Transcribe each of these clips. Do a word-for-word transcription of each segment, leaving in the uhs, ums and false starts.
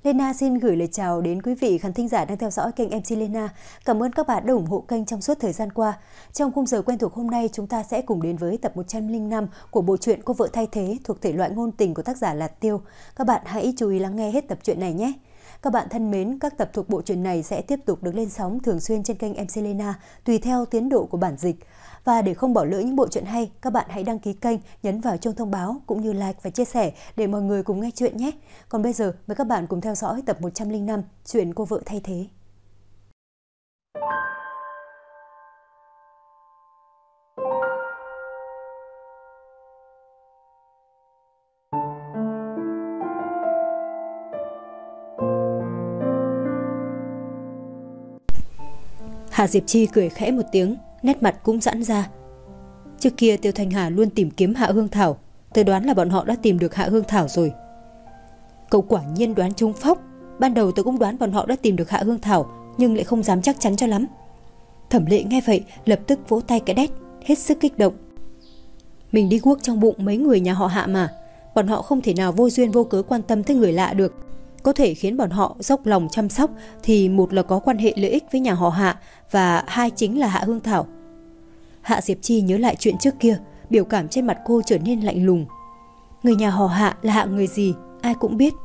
Lena xin gửi lời chào đến quý vị khán thính giả đang theo dõi kênh em xê Lena. Cảm ơn các bạn đã ủng hộ kênh trong suốt thời gian qua. Trong khung giờ quen thuộc hôm nay, chúng ta sẽ cùng đến với tập một trăm lẻ năm của bộ truyện Cô vợ thay thế thuộc thể loại ngôn tình của tác giả Lạt Tiêu. Các bạn hãy chú ý lắng nghe hết tập truyện này nhé. Các bạn thân mến, các tập thuộc bộ truyện này sẽ tiếp tục được lên sóng thường xuyên trên kênh em xê Lena tùy theo tiến độ của bản dịch. Và để không bỏ lỡ những bộ truyện hay, các bạn hãy đăng ký kênh, nhấn vào chuông thông báo cũng như like và chia sẻ để mọi người cùng nghe chuyện nhé. Còn bây giờ, mời các bạn cùng theo dõi tập một trăm lẻ năm chuyện Cô vợ thay thế. Hạ Diệp Chi cười khẽ một tiếng, nét mặt cũng giãn ra. Trước kia Tiêu Thanh Hà luôn tìm kiếm Hạ Hương Thảo, tôi đoán là bọn họ đã tìm được Hạ Hương Thảo rồi. Cậu quả nhiên đoán trúng phóc. Ban đầu tôi cũng đoán bọn họ đã tìm được Hạ Hương Thảo, nhưng lại không dám chắc chắn cho lắm. Thẩm Lệ nghe vậy lập tức vỗ tay cái đét, hết sức kích động. Mình đi guốc trong bụng mấy người nhà họ Hạ mà, bọn họ không thể nào vô duyên vô cớ quan tâm tới người lạ được. Có thể khiến bọn họ dốc lòng chăm sóc thì một là có quan hệ lợi ích với nhà họ Hạ, và hai chính là Hạ Hương Thảo. Hạ Diệp Chi nhớ lại chuyện trước kia, biểu cảm trên mặt cô trở nên lạnh lùng. Người nhà họ Hạ là hạng người gì, ai cũng biết.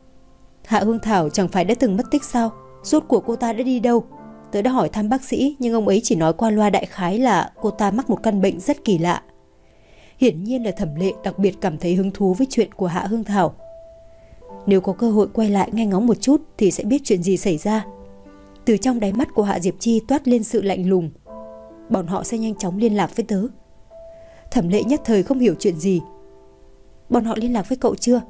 Hạ Hương Thảo chẳng phải đã từng mất tích sao? Rốt cuộc cô ta đã đi đâu? Tớ đã hỏi thăm bác sĩ, nhưng ông ấy chỉ nói qua loa đại khái là cô ta mắc một căn bệnh rất kỳ lạ. Hiển nhiên là Thẩm Lệ đặc biệt cảm thấy hứng thú với chuyện của Hạ Hương Thảo. Nếu có cơ hội quay lại nghe ngóng một chút thì sẽ biết chuyện gì xảy ra. Từ trong đáy mắt của Hạ Diệp Chi toát lên sự lạnh lùng. Bọn họ sẽ nhanh chóng liên lạc với tớ. Thẩm Lệ nhất thời không hiểu chuyện gì. Bọn họ liên lạc với cậu chưa?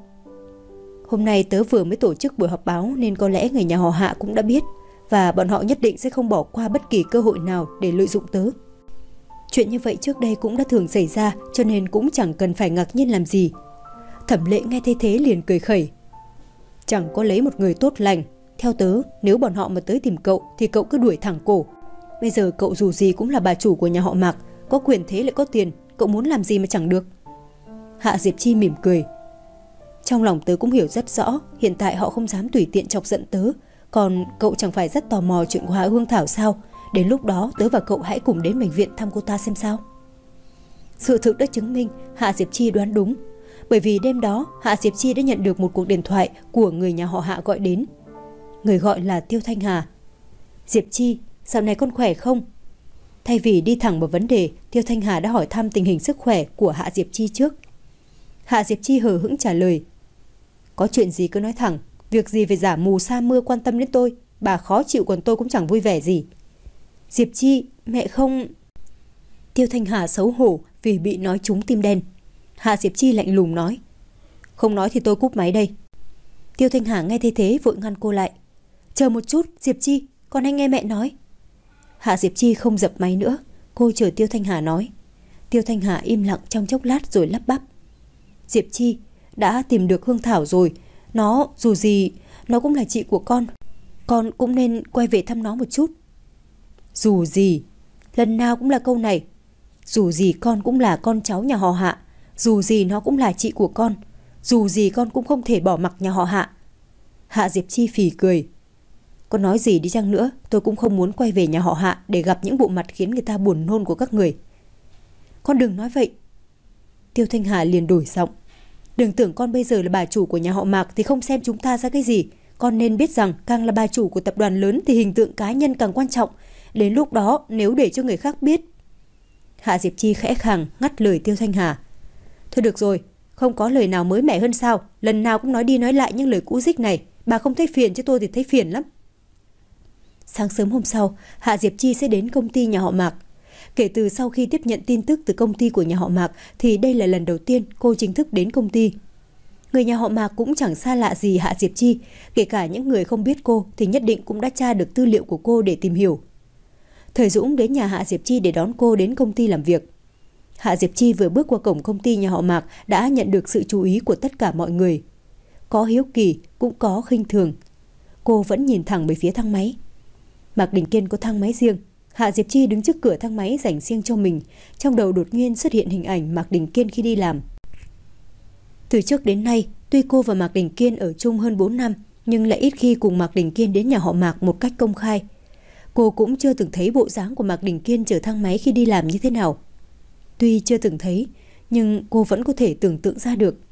Hôm nay tớ vừa mới tổ chức buổi họp báo nên có lẽ người nhà họ Hạ cũng đã biết, và bọn họ nhất định sẽ không bỏ qua bất kỳ cơ hội nào để lợi dụng tớ. Chuyện như vậy trước đây cũng đã thường xảy ra, cho nên cũng chẳng cần phải ngạc nhiên làm gì. Thẩm Lệ nghe thấy thế liền cười khẩy. Chẳng có lấy một người tốt lành. Theo tớ, nếu bọn họ mà tới tìm cậu thì cậu cứ đuổi thẳng cổ. Bây giờ cậu dù gì cũng là bà chủ của nhà họ Mạc, có quyền thế lại có tiền, cậu muốn làm gì mà chẳng được. Hạ Diệp Chi mỉm cười. Trong lòng tớ cũng hiểu rất rõ, hiện tại họ không dám tùy tiện chọc giận tớ. Còn cậu chẳng phải rất tò mò chuyện của Hạ Hương Thảo sao? Đến lúc đó tớ và cậu hãy cùng đến bệnh viện thăm cô ta xem sao. Sự thực đã chứng minh Hạ Diệp Chi đoán đúng. Bởi vì đêm đó Hạ Diệp Chi đã nhận được một cuộc điện thoại của người nhà họ Hạ gọi đến. Người gọi là Tiêu Thanh Hà. Diệp Chi, dạo này con khỏe không? Thay vì đi thẳng vào vấn đề, Tiêu Thanh Hà đã hỏi thăm tình hình sức khỏe của Hạ Diệp Chi trước. Hạ Diệp Chi hờ hững trả lời. Có chuyện gì cứ nói thẳng, việc gì phải giả mù sa mưa quan tâm đến tôi, bà khó chịu còn tôi cũng chẳng vui vẻ gì. Diệp Chi, mẹ không... Tiêu Thanh Hà xấu hổ vì bị nói trúng tim đen. Hạ Diệp Chi lạnh lùng nói. Không nói thì tôi cúp máy đây. Tiêu Thanh Hà nghe thấy thế vội ngăn cô lại. Chờ một chút, Diệp Chi, con hãy nghe mẹ nói. Hạ Diệp Chi không dập máy nữa, cô chờ Tiêu Thanh Hà nói. Tiêu Thanh Hà im lặng trong chốc lát rồi lắp bắp. Diệp Chi, đã tìm được Hương Thảo rồi. Nó, dù gì, nó cũng là chị của con. Con cũng nên quay về thăm nó một chút. Dù gì, lần nào cũng là câu này. Dù gì con cũng là con cháu nhà họ Hạ. Dù gì nó cũng là chị của con. Dù gì con cũng không thể bỏ mặc nhà họ Hạ. Hạ Diệp Chi phì cười. Con nói gì đi chăng nữa, tôi cũng không muốn quay về nhà họ Hạ để gặp những bộ mặt khiến người ta buồn nôn của các người. Con đừng nói vậy. Tiêu Thanh Hà liền đổi giọng. Đừng tưởng con bây giờ là bà chủ của nhà họ Mạc thì không xem chúng ta ra cái gì. Con nên biết rằng càng là bà chủ của tập đoàn lớn thì hình tượng cá nhân càng quan trọng. Đến lúc đó nếu để cho người khác biết. Hạ Diệp Chi khẽ khàng ngắt lời Tiêu Thanh Hà. Thôi được rồi, không có lời nào mới mẻ hơn sao? Lần nào cũng nói đi nói lại những lời cũ dích này. Bà không thấy phiền chứ tôi thì thấy phiền lắm. Sáng sớm hôm sau, Hạ Diệp Chi sẽ đến công ty nhà họ Mạc. Kể từ sau khi tiếp nhận tin tức từ công ty của nhà họ Mạc thì đây là lần đầu tiên cô chính thức đến công ty. Người nhà họ Mạc cũng chẳng xa lạ gì Hạ Diệp Chi, kể cả những người không biết cô thì nhất định cũng đã tra được tư liệu của cô để tìm hiểu. Thời Dũng đến nhà Hạ Diệp Chi để đón cô đến công ty làm việc. Hạ Diệp Chi vừa bước qua cổng công ty nhà họ Mạc đã nhận được sự chú ý của tất cả mọi người. Có hiếu kỳ, cũng có khinh thường. Cô vẫn nhìn thẳng về phía thang máy. Mạc Đình Kiên có thang máy riêng. Hạ Diệp Chi đứng trước cửa thang máy dành riêng cho mình. Trong đầu đột nhiên xuất hiện hình ảnh Mạc Đình Kiên khi đi làm. Từ trước đến nay, tuy cô và Mạc Đình Kiên ở chung hơn bốn năm, nhưng lại ít khi cùng Mạc Đình Kiên đến nhà họ Mạc một cách công khai. Cô cũng chưa từng thấy bộ dáng của Mạc Đình Kiên chở thang máy khi đi làm như thế nào. Tuy chưa từng thấy, nhưng cô vẫn có thể tưởng tượng ra được.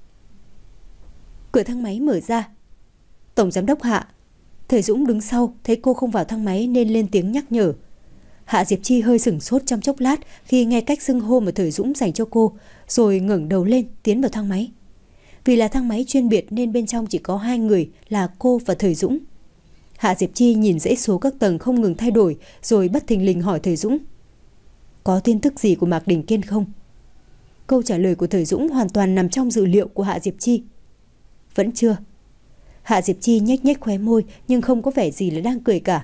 Cửa thang máy mở ra. Tổng giám đốc Hạ. Thời Dũng đứng sau, thấy cô không vào thang máy nên lên tiếng nhắc nhở. Hạ Diệp Chi hơi sửng sốt trong chốc lát khi nghe cách xưng hô mà Thời Dũng dành cho cô, rồi ngẩng đầu lên tiến vào thang máy. Vì là thang máy chuyên biệt nên bên trong chỉ có hai người là cô và Thời Dũng. Hạ Diệp Chi nhìn dãy số các tầng không ngừng thay đổi, rồi bất thình lình hỏi Thời Dũng: có tin tức gì của Mạc Đình Kiên không? Câu trả lời của Thời Dũng hoàn toàn nằm trong dự liệu của Hạ Diệp Chi. Vẫn chưa. Hạ Diệp Chi nhếch nhếch khóe môi nhưng không có vẻ gì là đang cười cả.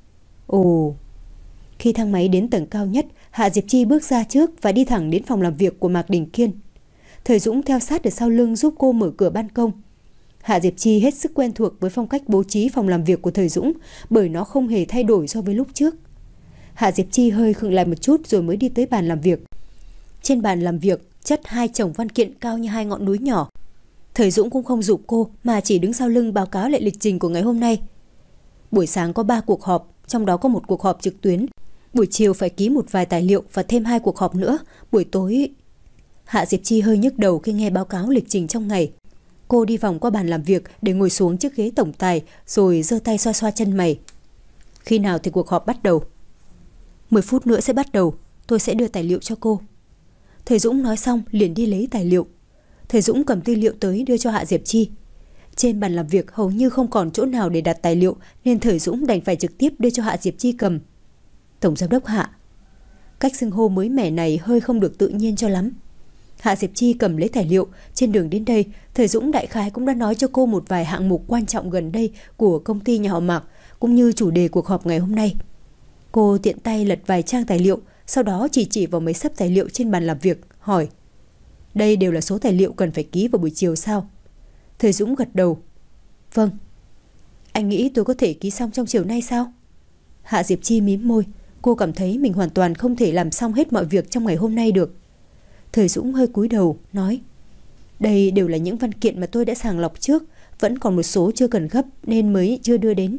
Ồ. Khi thang máy đến tầng cao nhất, Hạ Diệp Chi bước ra trước và đi thẳng đến phòng làm việc của Mạc Đình Kiên. Thời Dũng theo sát ở sau lưng giúp cô mở cửa ban công. Hạ Diệp Chi hết sức quen thuộc với phong cách bố trí phòng làm việc của Thời Dũng, bởi nó không hề thay đổi so với lúc trước. Hạ Diệp Chi hơi khựng lại một chút rồi mới đi tới bàn làm việc. Trên bàn làm việc chất hai chồng văn kiện cao như hai ngọn núi nhỏ. Thời Dũng cũng không giục cô mà chỉ đứng sau lưng báo cáo lại lịch trình của ngày hôm nay. Buổi sáng có ba cuộc họp, trong đó có một cuộc họp trực tuyến. Buổi chiều phải ký một vài tài liệu và thêm hai cuộc họp nữa. Buổi tối... Hạ Diệp Chi hơi nhức đầu khi nghe báo cáo lịch trình trong ngày. Cô đi vòng qua bàn làm việc để ngồi xuống chiếc ghế tổng tài, rồi giơ tay xoa xoa chân mày. Khi nào thì cuộc họp bắt đầu? mười phút nữa sẽ bắt đầu, tôi sẽ đưa tài liệu cho cô. Thời Dũng nói xong liền đi lấy tài liệu. Thời Dũng cầm tư liệu tới đưa cho Hạ Diệp Chi. Trên bàn làm việc hầu như không còn chỗ nào để đặt tài liệu nên Thời Dũng đành phải trực tiếp đưa cho Hạ Diệp Chi cầm. Tổng giám đốc Hạ. Cách xưng hô mới mẻ này hơi không được tự nhiên cho lắm. Hạ Diệp Chi cầm lấy tài liệu. Trên đường đến đây, Thời Dũng đại khái cũng đã nói cho cô một vài hạng mục quan trọng gần đây của công ty nhà họ Mạc, cũng như chủ đề cuộc họp ngày hôm nay. Cô tiện tay lật vài trang tài liệu, sau đó chỉ chỉ vào mấy xấp tài liệu trên bàn làm việc, hỏi: đây đều là số tài liệu cần phải ký vào buổi chiều sao? Thời Dũng gật đầu. Vâng. Anh nghĩ tôi có thể ký xong trong chiều nay sao? Hạ Diệp Chi mím môi. Cô cảm thấy mình hoàn toàn không thể làm xong hết mọi việc trong ngày hôm nay được. Thời Dũng hơi cúi đầu, nói: đây đều là những văn kiện mà tôi đã sàng lọc trước, vẫn còn một số chưa cần gấp nên mới chưa đưa đến.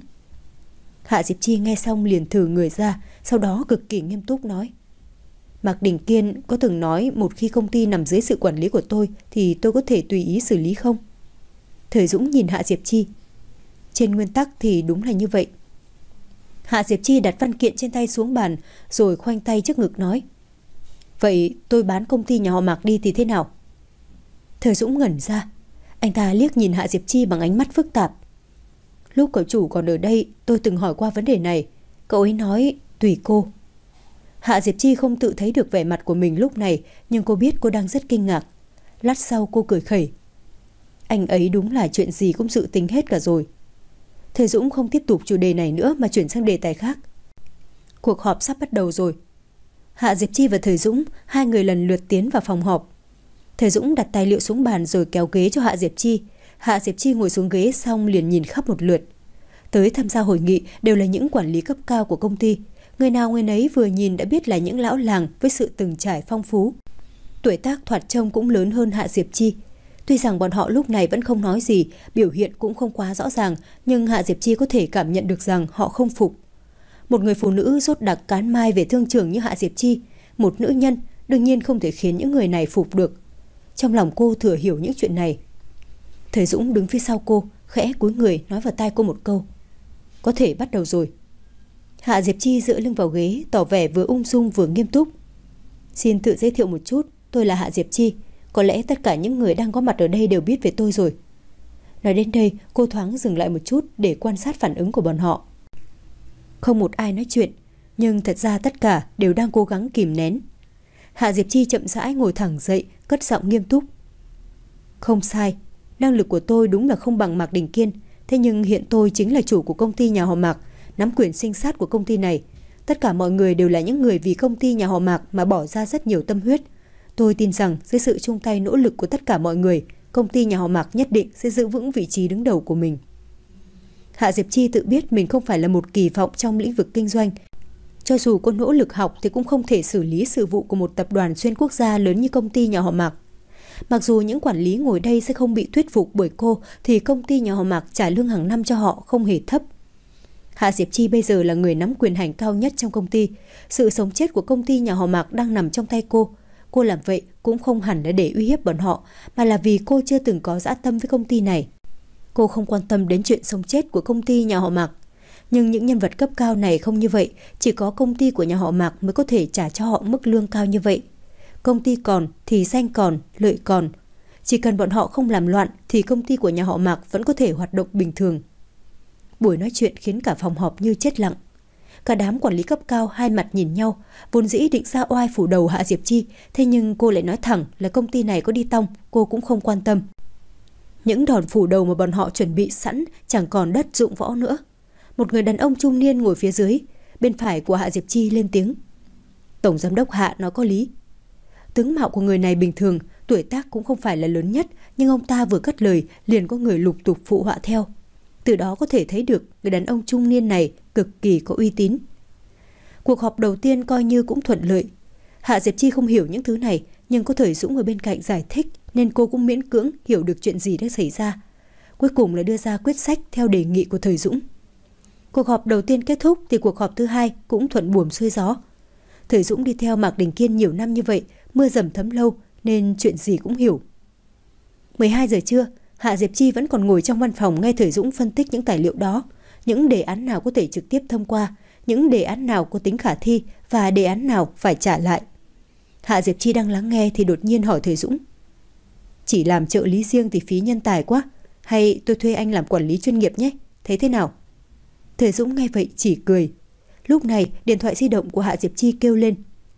Hạ Diệp Chi nghe xong liền thử người ra, sau đó cực kỳ nghiêm túc nói: Mạc Đình Kiên có từng nói một khi công ty nằm dưới sự quản lý của tôi thì tôi có thể tùy ý xử lý không? Thời Dũng nhìn Hạ Diệp Chi. Trên nguyên tắc thì đúng là như vậy. Hạ Diệp Chi đặt văn kiện trên tay xuống bàn rồi khoanh tay trước ngực nói: vậy tôi bán công ty nhà họ Mạc đi thì thế nào? Thời Dũng ngẩn ra. Anh ta liếc nhìn Hạ Diệp Chi bằng ánh mắt phức tạp. Lúc cậu chủ còn ở đây tôi từng hỏi qua vấn đề này. Cậu ấy nói tùy cô. Hạ Diệp Chi không tự thấy được vẻ mặt của mình lúc này, nhưng cô biết cô đang rất kinh ngạc. Lát sau cô cười khẩy. Anh ấy đúng là chuyện gì cũng dự tính hết cả rồi. Thời Dũng không tiếp tục chủ đề này nữa mà chuyển sang đề tài khác. Cuộc họp sắp bắt đầu rồi. Hạ Diệp Chi và Thời Dũng hai người lần lượt tiến vào phòng họp. Thời Dũng đặt tài liệu xuống bàn rồi kéo ghế cho Hạ Diệp Chi. Hạ Diệp Chi ngồi xuống ghế xong liền nhìn khắp một lượt. Tới tham gia hội nghị đều là những quản lý cấp cao của công ty. Người nào người nấy vừa nhìn đã biết là những lão làng với sự từng trải phong phú. Tuổi tác thoạt trông cũng lớn hơn Hạ Diệp Chi. Tuy rằng bọn họ lúc này vẫn không nói gì, biểu hiện cũng không quá rõ ràng, nhưng Hạ Diệp Chi có thể cảm nhận được rằng họ không phục. Một người phụ nữ rốt đặc cán mai về thương trường như Hạ Diệp Chi, một nữ nhân, đương nhiên không thể khiến những người này phục được. Trong lòng cô thừa hiểu những chuyện này. Thời Dũng đứng phía sau cô, khẽ cúi người nói vào tai cô một câu: có thể bắt đầu rồi. Hạ Diệp Chi dựa lưng vào ghế, tỏ vẻ vừa ung dung vừa nghiêm túc. Xin tự giới thiệu một chút, tôi là Hạ Diệp Chi. Có lẽ tất cả những người đang có mặt ở đây đều biết về tôi rồi. Nói đến đây, cô thoáng dừng lại một chút để quan sát phản ứng của bọn họ. Không một ai nói chuyện, nhưng thật ra tất cả đều đang cố gắng kìm nén. Hạ Diệp Chi chậm rãi ngồi thẳng dậy, cất giọng nghiêm túc. Không sai, năng lực của tôi đúng là không bằng Mạc Đình Kiên. Thế nhưng hiện tôi chính là chủ của công ty nhà họ Mạc, nắm quyền sinh sát của công ty này. Tất cả mọi người đều là những người vì công ty nhà họ Mạc mà bỏ ra rất nhiều tâm huyết. Tôi tin rằng dưới sự chung tay nỗ lực của tất cả mọi người, công ty nhà họ Mạc nhất định sẽ giữ vững vị trí đứng đầu của mình. Hạ Diệp Chi tự biết mình không phải là một kỳ vọng trong lĩnh vực kinh doanh. Cho dù có nỗ lực học thì cũng không thể xử lý sự vụ của một tập đoàn xuyên quốc gia lớn như công ty nhà họ Mạc. Mặc dù những quản lý ngồi đây sẽ không bị thuyết phục bởi cô, thì công ty nhà họ Mạc trả lương hàng năm cho họ không hề thấp. Hạ Diệp Chi bây giờ là người nắm quyền hành cao nhất trong công ty. Sự sống chết của công ty nhà họ Mạc đang nằm trong tay cô. Cô làm vậy cũng không hẳn là để uy hiếp bọn họ, mà là vì cô chưa từng có dã tâm với công ty này. Cô không quan tâm đến chuyện sống chết của công ty nhà họ Mạc. Nhưng những nhân vật cấp cao này không như vậy, chỉ có công ty của nhà họ Mạc mới có thể trả cho họ mức lương cao như vậy. Công ty còn thì danh còn, lợi còn. Chỉ cần bọn họ không làm loạn thì công ty của nhà họ Mạc vẫn có thể hoạt động bình thường. Buổi nói chuyện khiến cả phòng họp như chết lặng. Cả đám quản lý cấp cao hai mặt nhìn nhau, vốn dĩ định ra oai phủ đầu Hạ Diệp Chi, thế nhưng cô lại nói thẳng là công ty này có đi tong, cô cũng không quan tâm. Những đòn phủ đầu mà bọn họ chuẩn bị sẵn chẳng còn đất dụng võ nữa. Một người đàn ông trung niên ngồi phía dưới, bên phải của Hạ Diệp Chi lên tiếng. Tổng giám đốc Hạ nói có lý. Tướng mạo của người này bình thường, tuổi tác cũng không phải là lớn nhất, nhưng ông ta vừa cất lời liền có người lục tục phụ họa theo. Từ đó có thể thấy được người đàn ông trung niên này cực kỳ có uy tín. Cuộc họp đầu tiên coi như cũng thuận lợi. Hạ Diệp Chi không hiểu những thứ này, nhưng có Thời Dũng ở bên cạnh giải thích nên cô cũng miễn cưỡng hiểu được chuyện gì đã xảy ra. Cuối cùng là đưa ra quyết sách theo đề nghị của Thời Dũng. Cuộc họp đầu tiên kết thúc thì cuộc họp thứ hai cũng thuận buồm xuôi gió. Thời Dũng đi theo Mạc Đình Kiên nhiều năm như vậy, mưa dầm thấm lâu nên chuyện gì cũng hiểu. mười hai giờ trưa, Hạ Diệp Chi vẫn còn ngồi trong văn phòng nghe Thời Dũng phân tích những tài liệu đó, những đề án nào có thể trực tiếp thông qua, những đề án nào có tính khả thi và đề án nào phải trả lại. Hạ Diệp Chi đang lắng nghe thì đột nhiên hỏi Thời Dũng. Chỉ làm trợ lý riêng thì phí nhân tài quá, hay tôi thuê anh làm quản lý chuyên nghiệp nhé, thấy thế nào? Thời Dũng nghe vậy chỉ cười. Lúc này điện thoại di động của Hạ Diệp Chi kêu lên.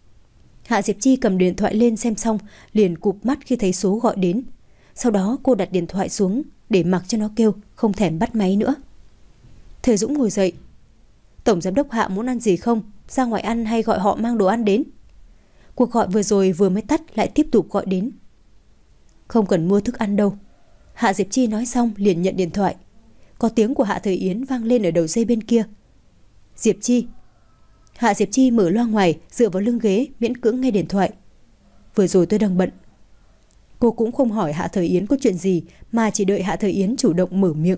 Hạ Diệp Chi cầm điện thoại lên xem xong liền cụp mắt khi thấy số gọi đến. Sau đó cô đặt điện thoại xuống để mặc cho nó kêu, không thèm bắt máy nữa. Thời Dũng ngồi dậy. Tổng giám đốc Hạ muốn ăn gì không? Ra ngoài ăn hay gọi họ mang đồ ăn đến? Cuộc gọi vừa rồi vừa mới tắt lại tiếp tục gọi đến. Không cần mua thức ăn đâu. Hạ Diệp Chi nói xong liền nhận điện thoại. Có tiếng của Hạ Thời Yến vang lên ở đầu dây bên kia. Diệp Chi. Hạ Diệp Chi mở loa ngoài, dựa vào lưng ghế, miễn cưỡng nghe điện thoại. Vừa rồi tôi đang bận. Cô cũng không hỏi Hạ Thời Yến có chuyện gì, mà chỉ đợi Hạ Thời Yến chủ động mở miệng.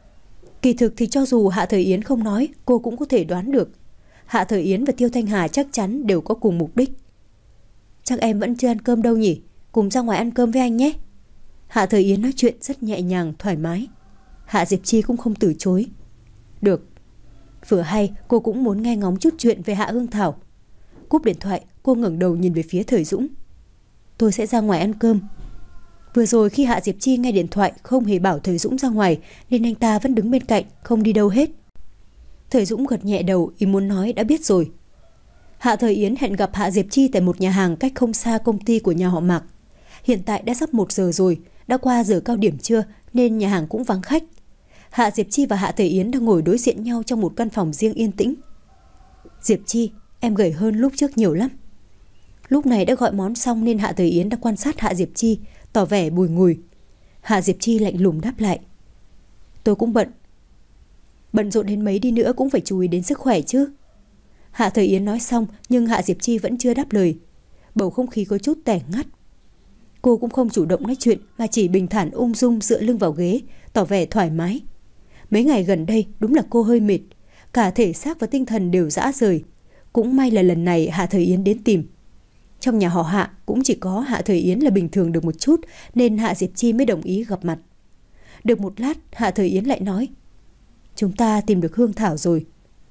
Kỳ thực thì cho dù Hạ Thời Yến không nói, cô cũng có thể đoán được. Hạ Thời Yến và Tiêu Thanh Hà chắc chắn đều có cùng mục đích. Chắc em vẫn chưa ăn cơm đâu nhỉ, cùng ra ngoài ăn cơm với anh nhé. Hạ Thời Yến nói chuyện rất nhẹ nhàng, thoải mái. Hạ Diệp Chi cũng không từ chối. Được. Vừa hay cô cũng muốn nghe ngóng chút chuyện về Hạ Hương Thảo. Cúp điện thoại, cô ngẩng đầu nhìn về phía Thời Dũng. Tôi sẽ ra ngoài ăn cơm. Vừa rồi khi Hạ Diệp Chi nghe điện thoại không hề bảo Thời Dũng ra ngoài, nên anh ta vẫn đứng bên cạnh, không đi đâu hết. Thời Dũng gật nhẹ đầu, ý muốn nói đã biết rồi. Hạ Thời Yến hẹn gặp Hạ Diệp Chi tại một nhà hàng cách không xa công ty của nhà họ Mạc. Hiện tại đã sắp một giờ rồi, đã qua giờ cao điểm trưa nên nhà hàng cũng vắng khách. Hạ Diệp Chi và Hạ Thời Yến đang ngồi đối diện nhau trong một căn phòng riêng yên tĩnh. Diệp Chi, em gầy hơn lúc trước nhiều lắm. Lúc này đã gọi món xong nên Hạ Thời Yến đã quan sát Hạ Diệp Chi, tỏ vẻ bùi ngùi. Hạ Diệp Chi lạnh lùng đáp lại. Tôi cũng bận. Bận rộn đến mấy đi nữa cũng phải chú ý đến sức khỏe chứ. Hạ Thời Yến nói xong nhưng Hạ Diệp Chi vẫn chưa đáp lời. Bầu không khí có chút tẻ ngắt. Cô cũng không chủ động nói chuyện mà chỉ bình thản ung dung dựa lưng vào ghế, tỏ vẻ thoải mái. Mấy ngày gần đây đúng là cô hơi mệt, cả thể xác và tinh thần đều rã rời. Cũng may là lần này Hạ Thời Yến đến tìm. Trong nhà họ Hạ cũng chỉ có Hạ Thời Yến là bình thường được một chút nên Hạ Diệp Chi mới đồng ý gặp mặt. Được một lát Hạ Thời Yến lại nói. Chúng ta tìm được Hương Thảo rồi.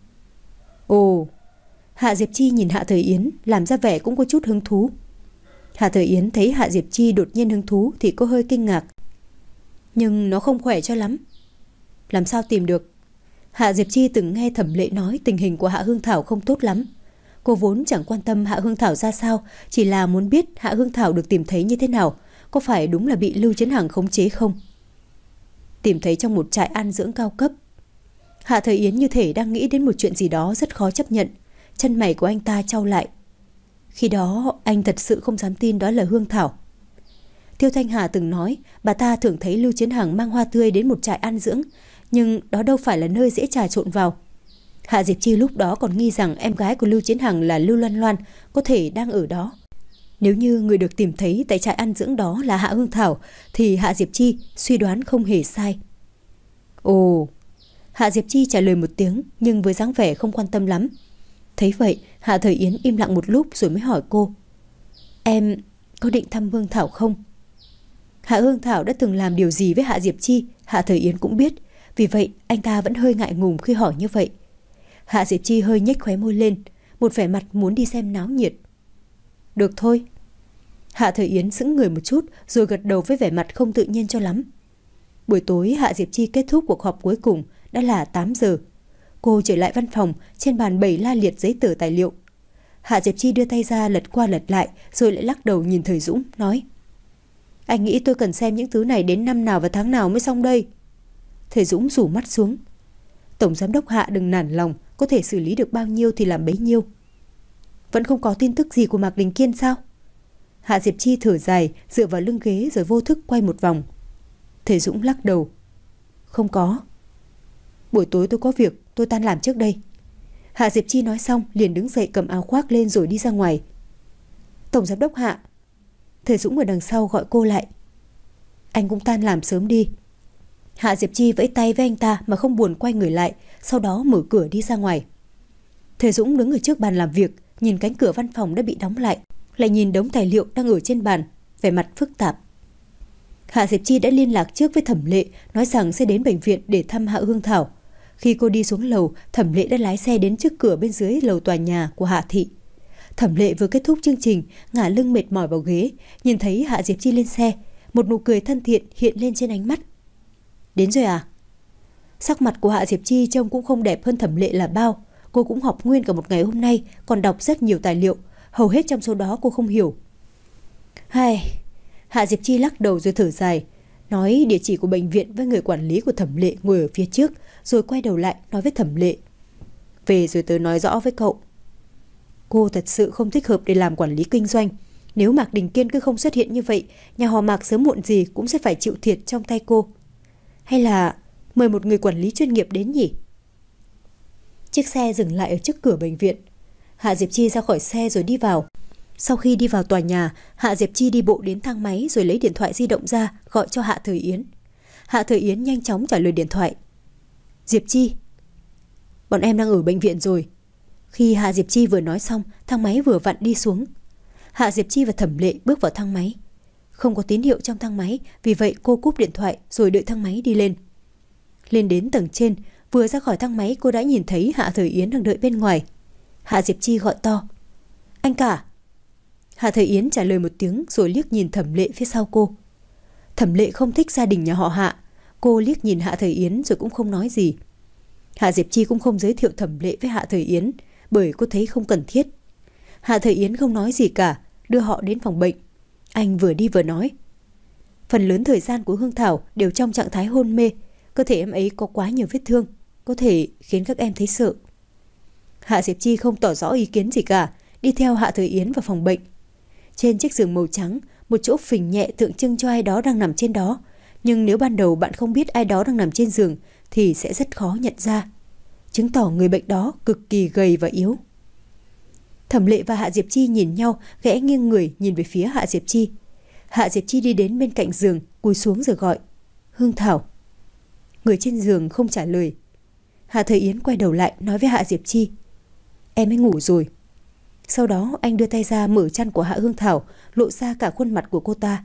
Ồ. Hạ Diệp Chi nhìn Hạ Thời Yến làm ra vẻ cũng có chút hứng thú. Hạ Thời Yến thấy Hạ Diệp Chi đột nhiên hứng thú thì có hơi kinh ngạc. Nhưng nó không khỏe cho lắm. Làm sao tìm được? Hạ Diệp Chi từng nghe Thẩm Lệ nói tình hình của Hạ Hương Thảo không tốt lắm. Cô vốn chẳng quan tâm Hạ Hương Thảo ra sao, chỉ là muốn biết Hạ Hương Thảo được tìm thấy như thế nào, có phải đúng là bị Lưu Chiến Hằng khống chế không? Tìm thấy trong một trại an dưỡng cao cấp. Hạ Thời Yến như thể đang nghĩ đến một chuyện gì đó rất khó chấp nhận. Chân mày của anh ta chau lại. Khi đó anh thật sự không dám tin đó là Hương Thảo. Tiêu Thanh Hà từng nói bà ta thường thấy Lưu Chiến Hằng mang hoa tươi đến một trại an dưỡng, nhưng đó đâu phải là nơi dễ trà trộn vào. Hạ Diệp Chi lúc đó còn nghi rằng em gái của Lưu Chiến Hằng là Lưu Loan Loan có thể đang ở đó. Nếu như người được tìm thấy tại trại ăn dưỡng đó là Hạ Hương Thảo thì Hạ Diệp Chi suy đoán không hề sai. Ồ, Hạ Diệp Chi trả lời một tiếng nhưng với dáng vẻ không quan tâm lắm. Thấy vậy, Hạ Thời Yến im lặng một lúc rồi mới hỏi cô: Em có định thăm Hương Thảo không? Hạ Hương Thảo đã từng làm điều gì với Hạ Diệp Chi, Hạ Thời Yến cũng biết. Vì vậy anh ta vẫn hơi ngại ngùng khi hỏi như vậy. Hạ Diệp Chi hơi nhếch khóe môi lên, một vẻ mặt muốn đi xem náo nhiệt. Được thôi. Hạ Thời Yến sững người một chút rồi gật đầu với vẻ mặt không tự nhiên cho lắm. Buổi tối Hạ Diệp Chi kết thúc cuộc họp cuối cùng, đã là tám giờ. Cô trở lại văn phòng, trên bàn bày la liệt giấy tờ tài liệu. Hạ Diệp Chi đưa tay ra lật qua lật lại rồi lại lắc đầu nhìn Thời Dũng, nói: Anh nghĩ tôi cần xem những thứ này đến năm nào và tháng nào mới xong đây? Thời Dũng rủ mắt xuống. Tổng giám đốc Hạ đừng nản lòng, có thể xử lý được bao nhiêu thì làm bấy nhiêu. Vẫn không có tin tức gì của Mạc Đình Kiên sao? Hạ Diệp Chi thở dài, dựa vào lưng ghế rồi vô thức quay một vòng. Thời Dũng lắc đầu. Không có. Buổi tối tôi có việc, tôi tan làm trước đây. Hạ Diệp Chi nói xong liền đứng dậy cầm áo khoác lên rồi đi ra ngoài. Tổng giám đốc Hạ. Thời Dũng ở đằng sau gọi cô lại. Anh cũng tan làm sớm đi. Hạ Diệp Chi vẫy tay với anh ta mà không buồn quay người lại, sau đó mở cửa đi ra ngoài. Thời Dũng đứng ở trước bàn làm việc, nhìn cánh cửa văn phòng đã bị đóng lại, lại nhìn đống tài liệu đang ở trên bàn, vẻ mặt phức tạp. Hạ Diệp Chi đã liên lạc trước với Thẩm Lệ, nói rằng sẽ đến bệnh viện để thăm Hạ Hương Thảo. Khi cô đi xuống lầu, Thẩm Lệ đã lái xe đến trước cửa bên dưới lầu tòa nhà của Hạ thị. Thẩm Lệ vừa kết thúc chương trình, ngả lưng mệt mỏi vào ghế, nhìn thấy Hạ Diệp Chi lên xe, một nụ cười thân thiện hiện lên trên ánh mắt. Đến rồi à? Sắc mặt của Hạ Diệp Chi trông cũng không đẹp hơn Thẩm Lệ là bao. Cô cũng học nguyên cả một ngày hôm nay, còn đọc rất nhiều tài liệu, hầu hết trong số đó cô không hiểu. Hai, Hạ Diệp Chi lắc đầu rồi thở dài, nói địa chỉ của bệnh viện với người quản lý của Thẩm Lệ ngồi ở phía trước, rồi quay đầu lại nói với Thẩm Lệ: Về rồi tớ nói rõ với cậu. Cô thật sự không thích hợp để làm quản lý kinh doanh. Nếu Mạc Đình Kiên cứ không xuất hiện như vậy, nhà họ Mạc sớm muộn gì cũng sẽ phải chịu thiệt trong tay cô. Hay là mời một người quản lý chuyên nghiệp đến nhỉ? Chiếc xe dừng lại ở trước cửa bệnh viện. Hạ Diệp Chi ra khỏi xe rồi đi vào. Sau khi đi vào tòa nhà, Hạ Diệp Chi đi bộ đến thang máy rồi lấy điện thoại di động ra gọi cho Hạ Thời Yến. Hạ Thời Yến nhanh chóng trả lời điện thoại. Diệp Chi, bọn em đang ở bệnh viện rồi. Khi Hạ Diệp Chi vừa nói xong, thang máy vừa vặn đi xuống. Hạ Diệp Chi và Thẩm Lệ bước vào thang máy. Không có tín hiệu trong thang máy, vì vậy cô cúp điện thoại rồi đợi thang máy đi lên. Lên đến tầng trên, vừa ra khỏi thang máy cô đã nhìn thấy Hạ Thời Yến đang đợi bên ngoài. Hạ Diệp Chi gọi to: Anh cả. Hạ Thời Yến trả lời một tiếng rồi liếc nhìn Thẩm Lệ phía sau cô. Thẩm Lệ không thích gia đình nhà họ Hạ. Cô liếc nhìn Hạ Thời Yến rồi cũng không nói gì. Hạ Diệp Chi cũng không giới thiệu Thẩm Lệ với Hạ Thời Yến, bởi cô thấy không cần thiết. Hạ Thời Yến không nói gì cả, đưa họ đến phòng bệnh. Anh vừa đi vừa nói: Phần lớn thời gian của Hương Thảo đều trong trạng thái hôn mê. Cơ thể em ấy có quá nhiều vết thương, có thể khiến các em thấy sợ. Hạ Diệp Chi không tỏ rõ ý kiến gì cả, đi theo Hạ Thời Yến vào phòng bệnh. Trên chiếc giường màu trắng, một chỗ phình nhẹ tượng trưng cho ai đó đang nằm trên đó. Nhưng nếu ban đầu bạn không biết ai đó đang nằm trên giường thì sẽ rất khó nhận ra, chứng tỏ người bệnh đó cực kỳ gầy và yếu. Thẩm Lệ và Hạ Diệp Chi nhìn nhau, khẽ nghiêng người nhìn về phía Hạ Diệp Chi. Hạ Diệp Chi đi đến bên cạnh giường, cúi xuống rồi gọi: Hương Thảo. Người trên giường không trả lời. Hạ Thời Yến quay đầu lại nói với Hạ Diệp Chi: Em ấy ngủ rồi. Sau đó anh đưa tay ra mở chăn của Hạ Hương Thảo, lộ ra cả khuôn mặt của cô ta.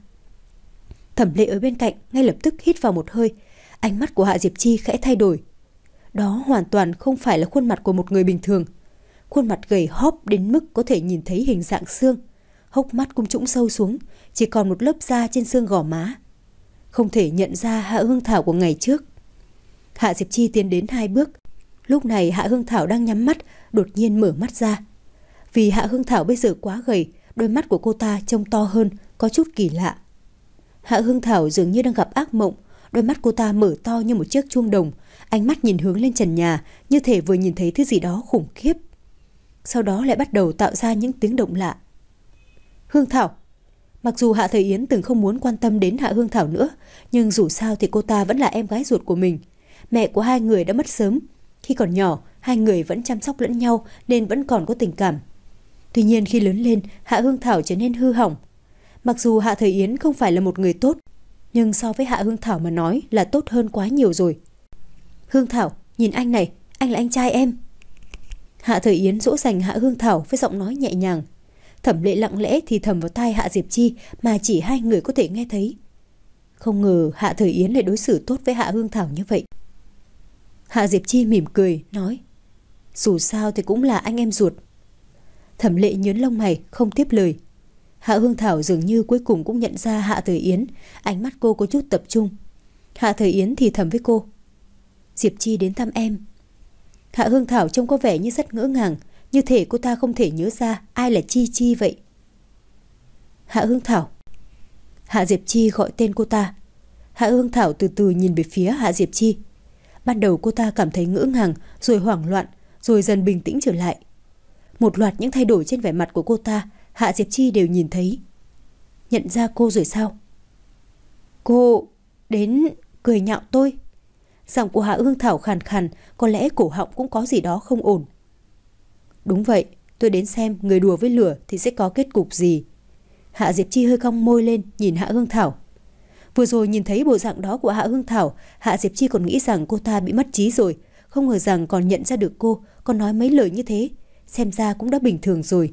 Thẩm Lệ ở bên cạnh ngay lập tức hít vào một hơi. Ánh mắt của Hạ Diệp Chi khẽ thay đổi. Đó hoàn toàn không phải là khuôn mặt của một người bình thường. Khuôn mặt gầy hóp đến mức có thể nhìn thấy hình dạng xương, hốc mắt cũng trũng sâu xuống, chỉ còn một lớp da trên xương gò má. Không thể nhận ra Hạ Hương Thảo của ngày trước. Hạ Diệp Chi tiến đến hai bước. Lúc này Hạ Hương Thảo đang nhắm mắt, đột nhiên mở mắt ra. Vì Hạ Hương Thảo bây giờ quá gầy, đôi mắt của cô ta trông to hơn, có chút kỳ lạ. Hạ Hương Thảo dường như đang gặp ác mộng. Đôi mắt cô ta mở to như một chiếc chuông đồng, ánh mắt nhìn hướng lên trần nhà, như thể vừa nhìn thấy thứ gì đó khủng khiếp. Sau đó lại bắt đầu tạo ra những tiếng động lạ. Hương Thảo. Mặc dù Hạ Thời Yến từng không muốn quan tâm đến Hạ Hương Thảo nữa, nhưng dù sao thì cô ta vẫn là em gái ruột của mình. Mẹ của hai người đã mất sớm. Khi còn nhỏ, hai người vẫn chăm sóc lẫn nhau nên vẫn còn có tình cảm. Tuy nhiên khi lớn lên, Hạ Hương Thảo trở nên hư hỏng. Mặc dù Hạ Thời Yến không phải là một người tốt, nhưng so với Hạ Hương Thảo mà nói là tốt hơn quá nhiều rồi. Hương Thảo, nhìn anh này, anh là anh trai em. Hạ Thời Yến dỗ dành Hạ Hương Thảo với giọng nói nhẹ nhàng. Thẩm Lệ lặng lẽ thì thầm vào tai Hạ Diệp Chi mà chỉ hai người có thể nghe thấy. Không ngờ Hạ Thời Yến lại đối xử tốt với Hạ Hương Thảo như vậy. Hạ Diệp Chi mỉm cười, nói: dù sao thì cũng là anh em ruột. Thẩm Lệ nhướng lông mày, không tiếp lời. Hạ Hương Thảo dường như cuối cùng cũng nhận ra Hạ Thời Yến, ánh mắt cô có chút tập trung. Hạ Thời Yến thì thầm với cô: Diệp Chi đến thăm em. Hạ Hương Thảo trông có vẻ như rất ngỡ ngàng, như thể cô ta không thể nhớ ra ai là Chi Chi vậy. Hạ Hương Thảo. Hạ Diệp Chi gọi tên cô ta. Hạ Hương Thảo từ từ nhìn về phía Hạ Diệp Chi. Ban đầu cô ta cảm thấy ngỡ ngàng, rồi hoảng loạn, rồi dần bình tĩnh trở lại. Một loạt những thay đổi trên vẻ mặt của cô ta, Hạ Diệp Chi đều nhìn thấy. Nhận ra cô rồi sao? Cô đến cười nhạo tôi. Giọng của Hạ Hương Thảo khàn khàn, có lẽ cổ họng cũng có gì đó không ổn. Đúng vậy, tôi đến xem người đùa với lửa thì sẽ có kết cục gì. Hạ Diệp Chi hơi cong môi lên nhìn Hạ Hương Thảo. Vừa rồi nhìn thấy bộ dạng đó của Hạ Hương Thảo, Hạ Diệp Chi còn nghĩ rằng cô ta bị mất trí rồi, không ngờ rằng còn nhận ra được cô, còn nói mấy lời như thế. Xem ra cũng đã bình thường rồi.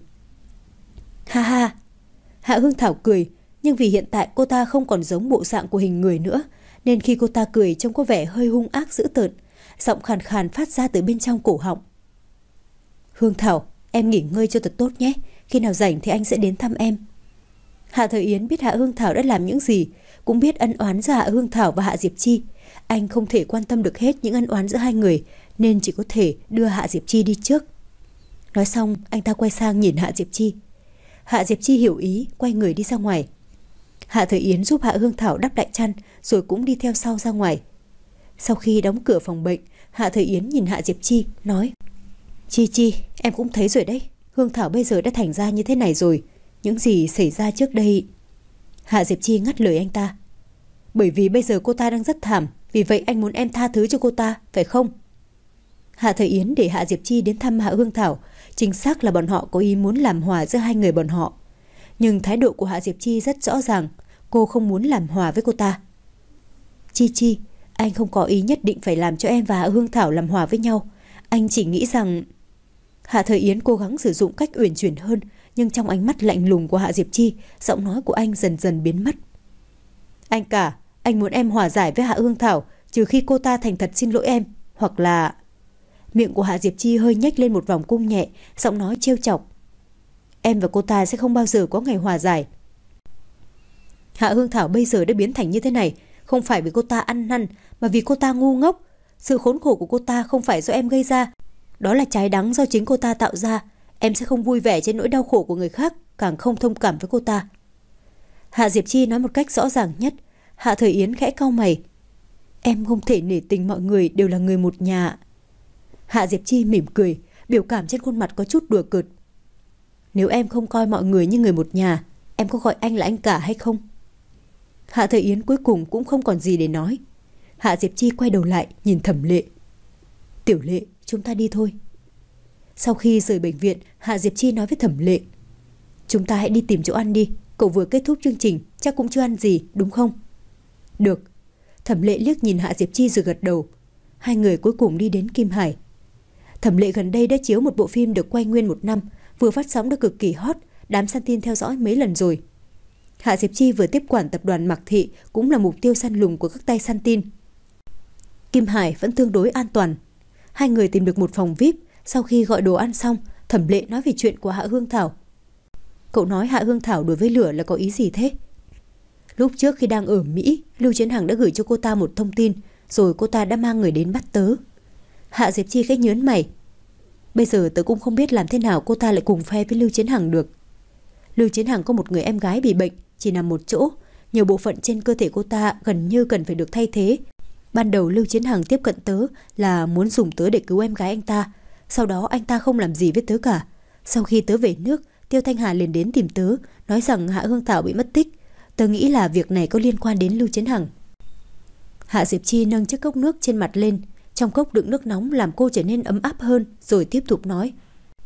Ha ha. Hạ Hương Thảo cười, nhưng vì hiện tại cô ta không còn giống bộ dạng của hình người nữa, nên khi cô ta cười trông có vẻ hơi hung ác dữ tợn, giọng khàn khàn phát ra từ bên trong cổ họng. Hương Thảo, em nghỉ ngơi cho thật tốt nhé, khi nào rảnh thì anh sẽ đến thăm em. Hạ Thời Yến biết Hạ Hương Thảo đã làm những gì, cũng biết ân oán giữa Hạ Hương Thảo và Hạ Diệp Chi. Anh không thể quan tâm được hết những ân oán giữa hai người, nên chỉ có thể đưa Hạ Diệp Chi đi trước. Nói xong, anh ta quay sang nhìn Hạ Diệp Chi. Hạ Diệp Chi hiểu ý, quay người đi ra ngoài. Hạ Thời Yến giúp Hạ Hương Thảo đắp lại chăn, rồi cũng đi theo sau ra ngoài. Sau khi đóng cửa phòng bệnh, Hạ Thời Yến nhìn Hạ Diệp Chi, nói: Chi Chi, em cũng thấy rồi đấy, Hương Thảo bây giờ đã thành ra như thế này rồi. Những gì xảy ra trước đây... Hạ Diệp Chi ngắt lời anh ta. Bởi vì bây giờ cô ta đang rất thảm, vì vậy anh muốn em tha thứ cho cô ta, phải không? Hạ Thời Yến để Hạ Diệp Chi đến thăm Hạ Hương Thảo, chính xác là bọn họ có ý muốn làm hòa giữa hai người bọn họ. Nhưng thái độ của Hạ Diệp Chi rất rõ ràng, cô không muốn làm hòa với cô ta. Chi Chi, anh không có ý nhất định phải làm cho em và Hạ Hương Thảo làm hòa với nhau. Anh chỉ nghĩ rằng... Hạ Thời Yến cố gắng sử dụng cách uyển chuyển hơn, nhưng trong ánh mắt lạnh lùng của Hạ Diệp Chi, giọng nói của anh dần dần biến mất. Anh cả, anh muốn em hòa giải với Hạ Hương Thảo, trừ khi cô ta thành thật xin lỗi em, hoặc là... Miệng của Hạ Diệp Chi hơi nhếch lên một vòng cung nhẹ, giọng nói trêu chọc. Em và cô ta sẽ không bao giờ có ngày hòa giải. Hạ Hương Thảo bây giờ đã biến thành như thế này, không phải vì cô ta ăn năn, mà vì cô ta ngu ngốc. Sự khốn khổ của cô ta không phải do em gây ra, đó là trái đắng do chính cô ta tạo ra. Em sẽ không vui vẻ trên nỗi đau khổ của người khác, càng không thông cảm với cô ta. Hạ Diệp Chi nói một cách rõ ràng nhất. Hạ Thời Yến khẽ cau mày. Em không thể nể tình mọi người đều là người một nhà. Hạ Diệp Chi mỉm cười, biểu cảm trên khuôn mặt có chút đùa cợt. Nếu em không coi mọi người như người một nhà, em có gọi anh là anh cả hay không? Hạ Thời Yến cuối cùng cũng không còn gì để nói. Hạ Diệp Chi quay đầu lại nhìn Thẩm Lệ. Tiểu Lệ, chúng ta đi thôi. Sau khi rời bệnh viện, Hạ Diệp Chi nói với Thẩm Lệ. Chúng ta hãy đi tìm chỗ ăn đi. Cậu vừa kết thúc chương trình, chắc cũng chưa ăn gì, đúng không? Được. Thẩm Lệ liếc nhìn Hạ Diệp Chi rồi gật đầu. Hai người cuối cùng đi đến Kim Hải. Thẩm Lệ gần đây đã chiếu một bộ phim được quay nguyên một năm, vừa phát sóng đã cực kỳ hot, đám săn tin theo dõi mấy lần rồi. Hạ Diệp Chi vừa tiếp quản tập đoàn Mạc Thị, cũng là mục tiêu săn lùng của các tay săn tin. Kim Hải vẫn tương đối an toàn. Hai người tìm được một phòng vi ai pi. Sau khi gọi đồ ăn xong, Thẩm Lệ nói về chuyện của Hạ Hương Thảo. Cậu nói Hạ Hương Thảo đùa với lửa là có ý gì thế? Lúc trước khi đang ở Mỹ, Lưu Chiến Hằng đã gửi cho cô ta một thông tin, rồi cô ta đã mang người đến bắt tớ. Hạ Diệp Chi khẽ nhớn mày. Bây giờ tớ cũng không biết làm thế nào cô ta lại cùng phe với Lưu Chiến Hằng được. Lưu Chiến Hằng có một người em gái bị bệnh, chỉ nằm một chỗ, nhiều bộ phận trên cơ thể cô ta gần như cần phải được thay thế. Ban đầu Lưu Chiến Hằng tiếp cận tớ là muốn dùng tớ để cứu em gái anh ta. Sau đó anh ta không làm gì với tớ cả. Sau khi tớ về nước, Tiêu Thanh Hà liền đến tìm tớ, nói rằng Hạ Hương Thảo bị mất tích. Tớ nghĩ là việc này có liên quan đến Lưu Chiến Hằng. Hạ Diệp Chi nâng chiếc cốc nước trên mặt lên, trong cốc đựng nước nóng làm cô trở nên ấm áp hơn, rồi tiếp tục nói.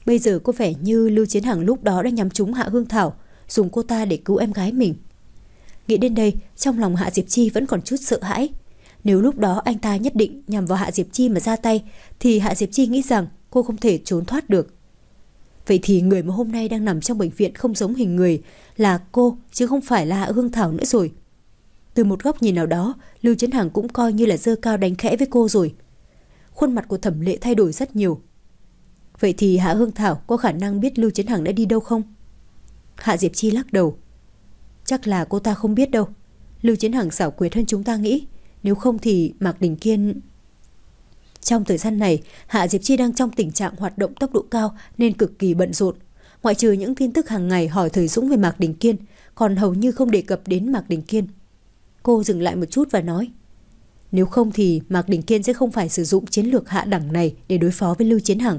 Bây giờ có vẻ như Lưu Chiến Hằng lúc đó đã nhắm trúng Hạ Hương Thảo, dùng cô ta để cứu em gái mình. Nghĩ đến đây, trong lòng Hạ Diệp Chi vẫn còn chút sợ hãi. Nếu lúc đó anh ta nhất định nhằm vào Hạ Diệp Chi mà ra tay, thì Hạ Diệp Chi nghĩ rằng cô không thể trốn thoát được. Vậy thì người mà hôm nay đang nằm trong bệnh viện không giống hình người là cô, chứ không phải là Hạ Hương Thảo nữa rồi. Từ một góc nhìn nào đó, Lưu Chiến Hằng cũng coi như là giơ cao đánh khẽ với cô rồi. Khuôn mặt của Thẩm Lệ thay đổi rất nhiều. Vậy thì Hạ Hương Thảo có khả năng biết Lưu Chiến Hằng đã đi đâu không? Hạ Diệp Chi lắc đầu. Chắc là cô ta không biết đâu. Lưu Chiến Hằng xảo quyệt hơn chúng ta nghĩ. Nếu không thì Mạc Đình Kiên... Trong thời gian này, Hạ Diệp Chi đang trong tình trạng hoạt động tốc độ cao nên cực kỳ bận rộn. Ngoại trừ những tin tức hàng ngày hỏi Thời Dũng về Mạc Đình Kiên, còn hầu như không đề cập đến Mạc Đình Kiên. Cô dừng lại một chút và nói, nếu không thì Mạc Đình Kiên sẽ không phải sử dụng chiến lược hạ đẳng này để đối phó với Lưu Chiến Hằng.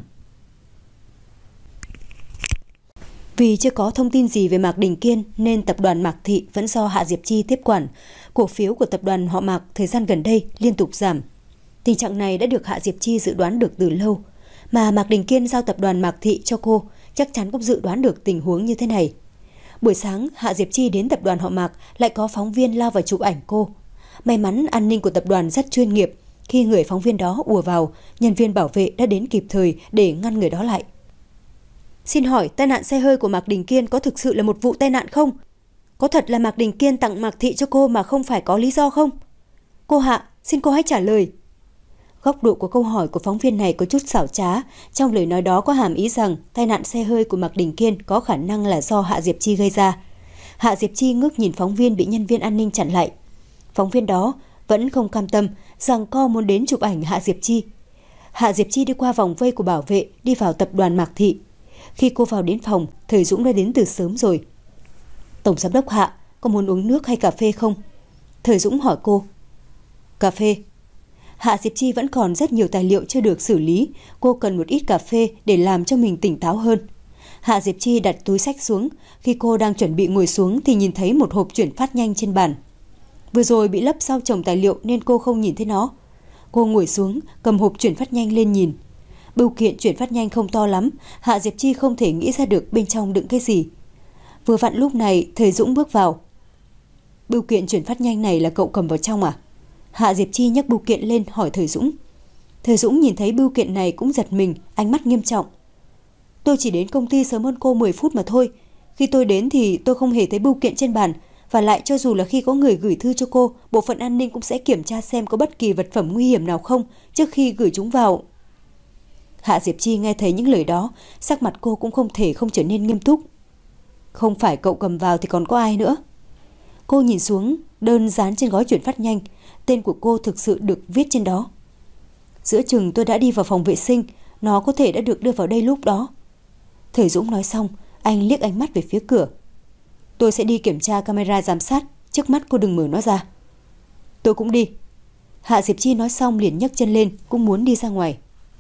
Vì chưa có thông tin gì về Mạc Đình Kiên nên tập đoàn Mạc Thị vẫn do Hạ Diệp Chi tiếp quản. Cổ phiếu của tập đoàn họ Mạc thời gian gần đây liên tục giảm. Tình trạng này đã được Hạ Diệp Chi dự đoán được từ lâu. Mà Mạc Đình Kiên giao tập đoàn Mạc Thị cho cô, chắc chắn cũng dự đoán được tình huống như thế này. Buổi sáng, Hạ Diệp Chi đến tập đoàn họ Mạc lại có phóng viên lao vào chụp ảnh cô. May mắn an ninh của tập đoàn rất chuyên nghiệp. Khi người phóng viên đó ùa vào, nhân viên bảo vệ đã đến kịp thời để ngăn người đó lại. Xin hỏi, tai nạn xe hơi của Mạc Đình Kiên có thực sự là một vụ tai nạn không? Có thật là Mạc Đình Kiên tặng Mạc Thị cho cô mà không phải có lý do không? Cô Hạ, xin cô hãy trả lời. Góc độ của câu hỏi của phóng viên này có chút xảo trá. Trong lời nói đó có hàm ý rằng tai nạn xe hơi của Mạc Đình Kiên có khả năng là do Hạ Diệp Chi gây ra. Hạ Diệp Chi ngước nhìn phóng viên bị nhân viên an ninh chặn lại. Phóng viên đó vẫn không cam tâm, rằng co muốn đến chụp ảnh Hạ Diệp Chi. Hạ Diệp Chi đi qua vòng vây của bảo vệ, đi vào tập đoàn Mạc Thị. Khi cô vào đến phòng, Thời Dũng đã đến từ sớm rồi. Tổng giám đốc Hạ, có muốn uống nước hay cà phê không? Thời Dũng hỏi cô. Cà phê. Hạ Diệp Chi vẫn còn rất nhiều tài liệu chưa được xử lý. Cô cần một ít cà phê để làm cho mình tỉnh táo hơn. Hạ Diệp Chi đặt túi xách xuống. Khi cô đang chuẩn bị ngồi xuống thì nhìn thấy một hộp chuyển phát nhanh trên bàn. Vừa rồi bị lấp sau chồng tài liệu nên cô không nhìn thấy nó. Cô ngồi xuống, cầm hộp chuyển phát nhanh lên nhìn. Bưu kiện chuyển phát nhanh không to lắm, Hạ Diệp Chi không thể nghĩ ra được bên trong đựng cái gì. Vừa vặn lúc này, Thời Dũng bước vào. Bưu kiện chuyển phát nhanh này là cậu cầm vào trong à? Hạ Diệp Chi nhấc bưu kiện lên hỏi Thời Dũng. Thời Dũng nhìn thấy bưu kiện này cũng giật mình, ánh mắt nghiêm trọng. Tôi chỉ đến công ty sớm hơn cô mười phút mà thôi. Khi tôi đến thì tôi không hề thấy bưu kiện trên bàn. Và lại cho dù là khi có người gửi thư cho cô, bộ phận an ninh cũng sẽ kiểm tra xem có bất kỳ vật phẩm nguy hiểm nào không trước khi gửi chúng vào. Hạ Diệp Chi nghe thấy những lời đó, sắc mặt cô cũng không thể không trở nên nghiêm túc. Không phải cậu cầm vào thì còn có ai nữa. Cô nhìn xuống đơn dán trên gói chuyển phát nhanh, tên của cô thực sự được viết trên đó. Giữa chừng tôi đã đi vào phòng vệ sinh, nó có thể đã được đưa vào đây lúc đó. Thời Dũng nói xong, anh liếc ánh mắt về phía cửa. Tôi sẽ đi kiểm tra camera giám sát, trước mắt cô đừng mở nó ra. Tôi cũng đi. Hạ Diệp Chi nói xong liền nhấc chân lên, cũng muốn đi ra ngoài.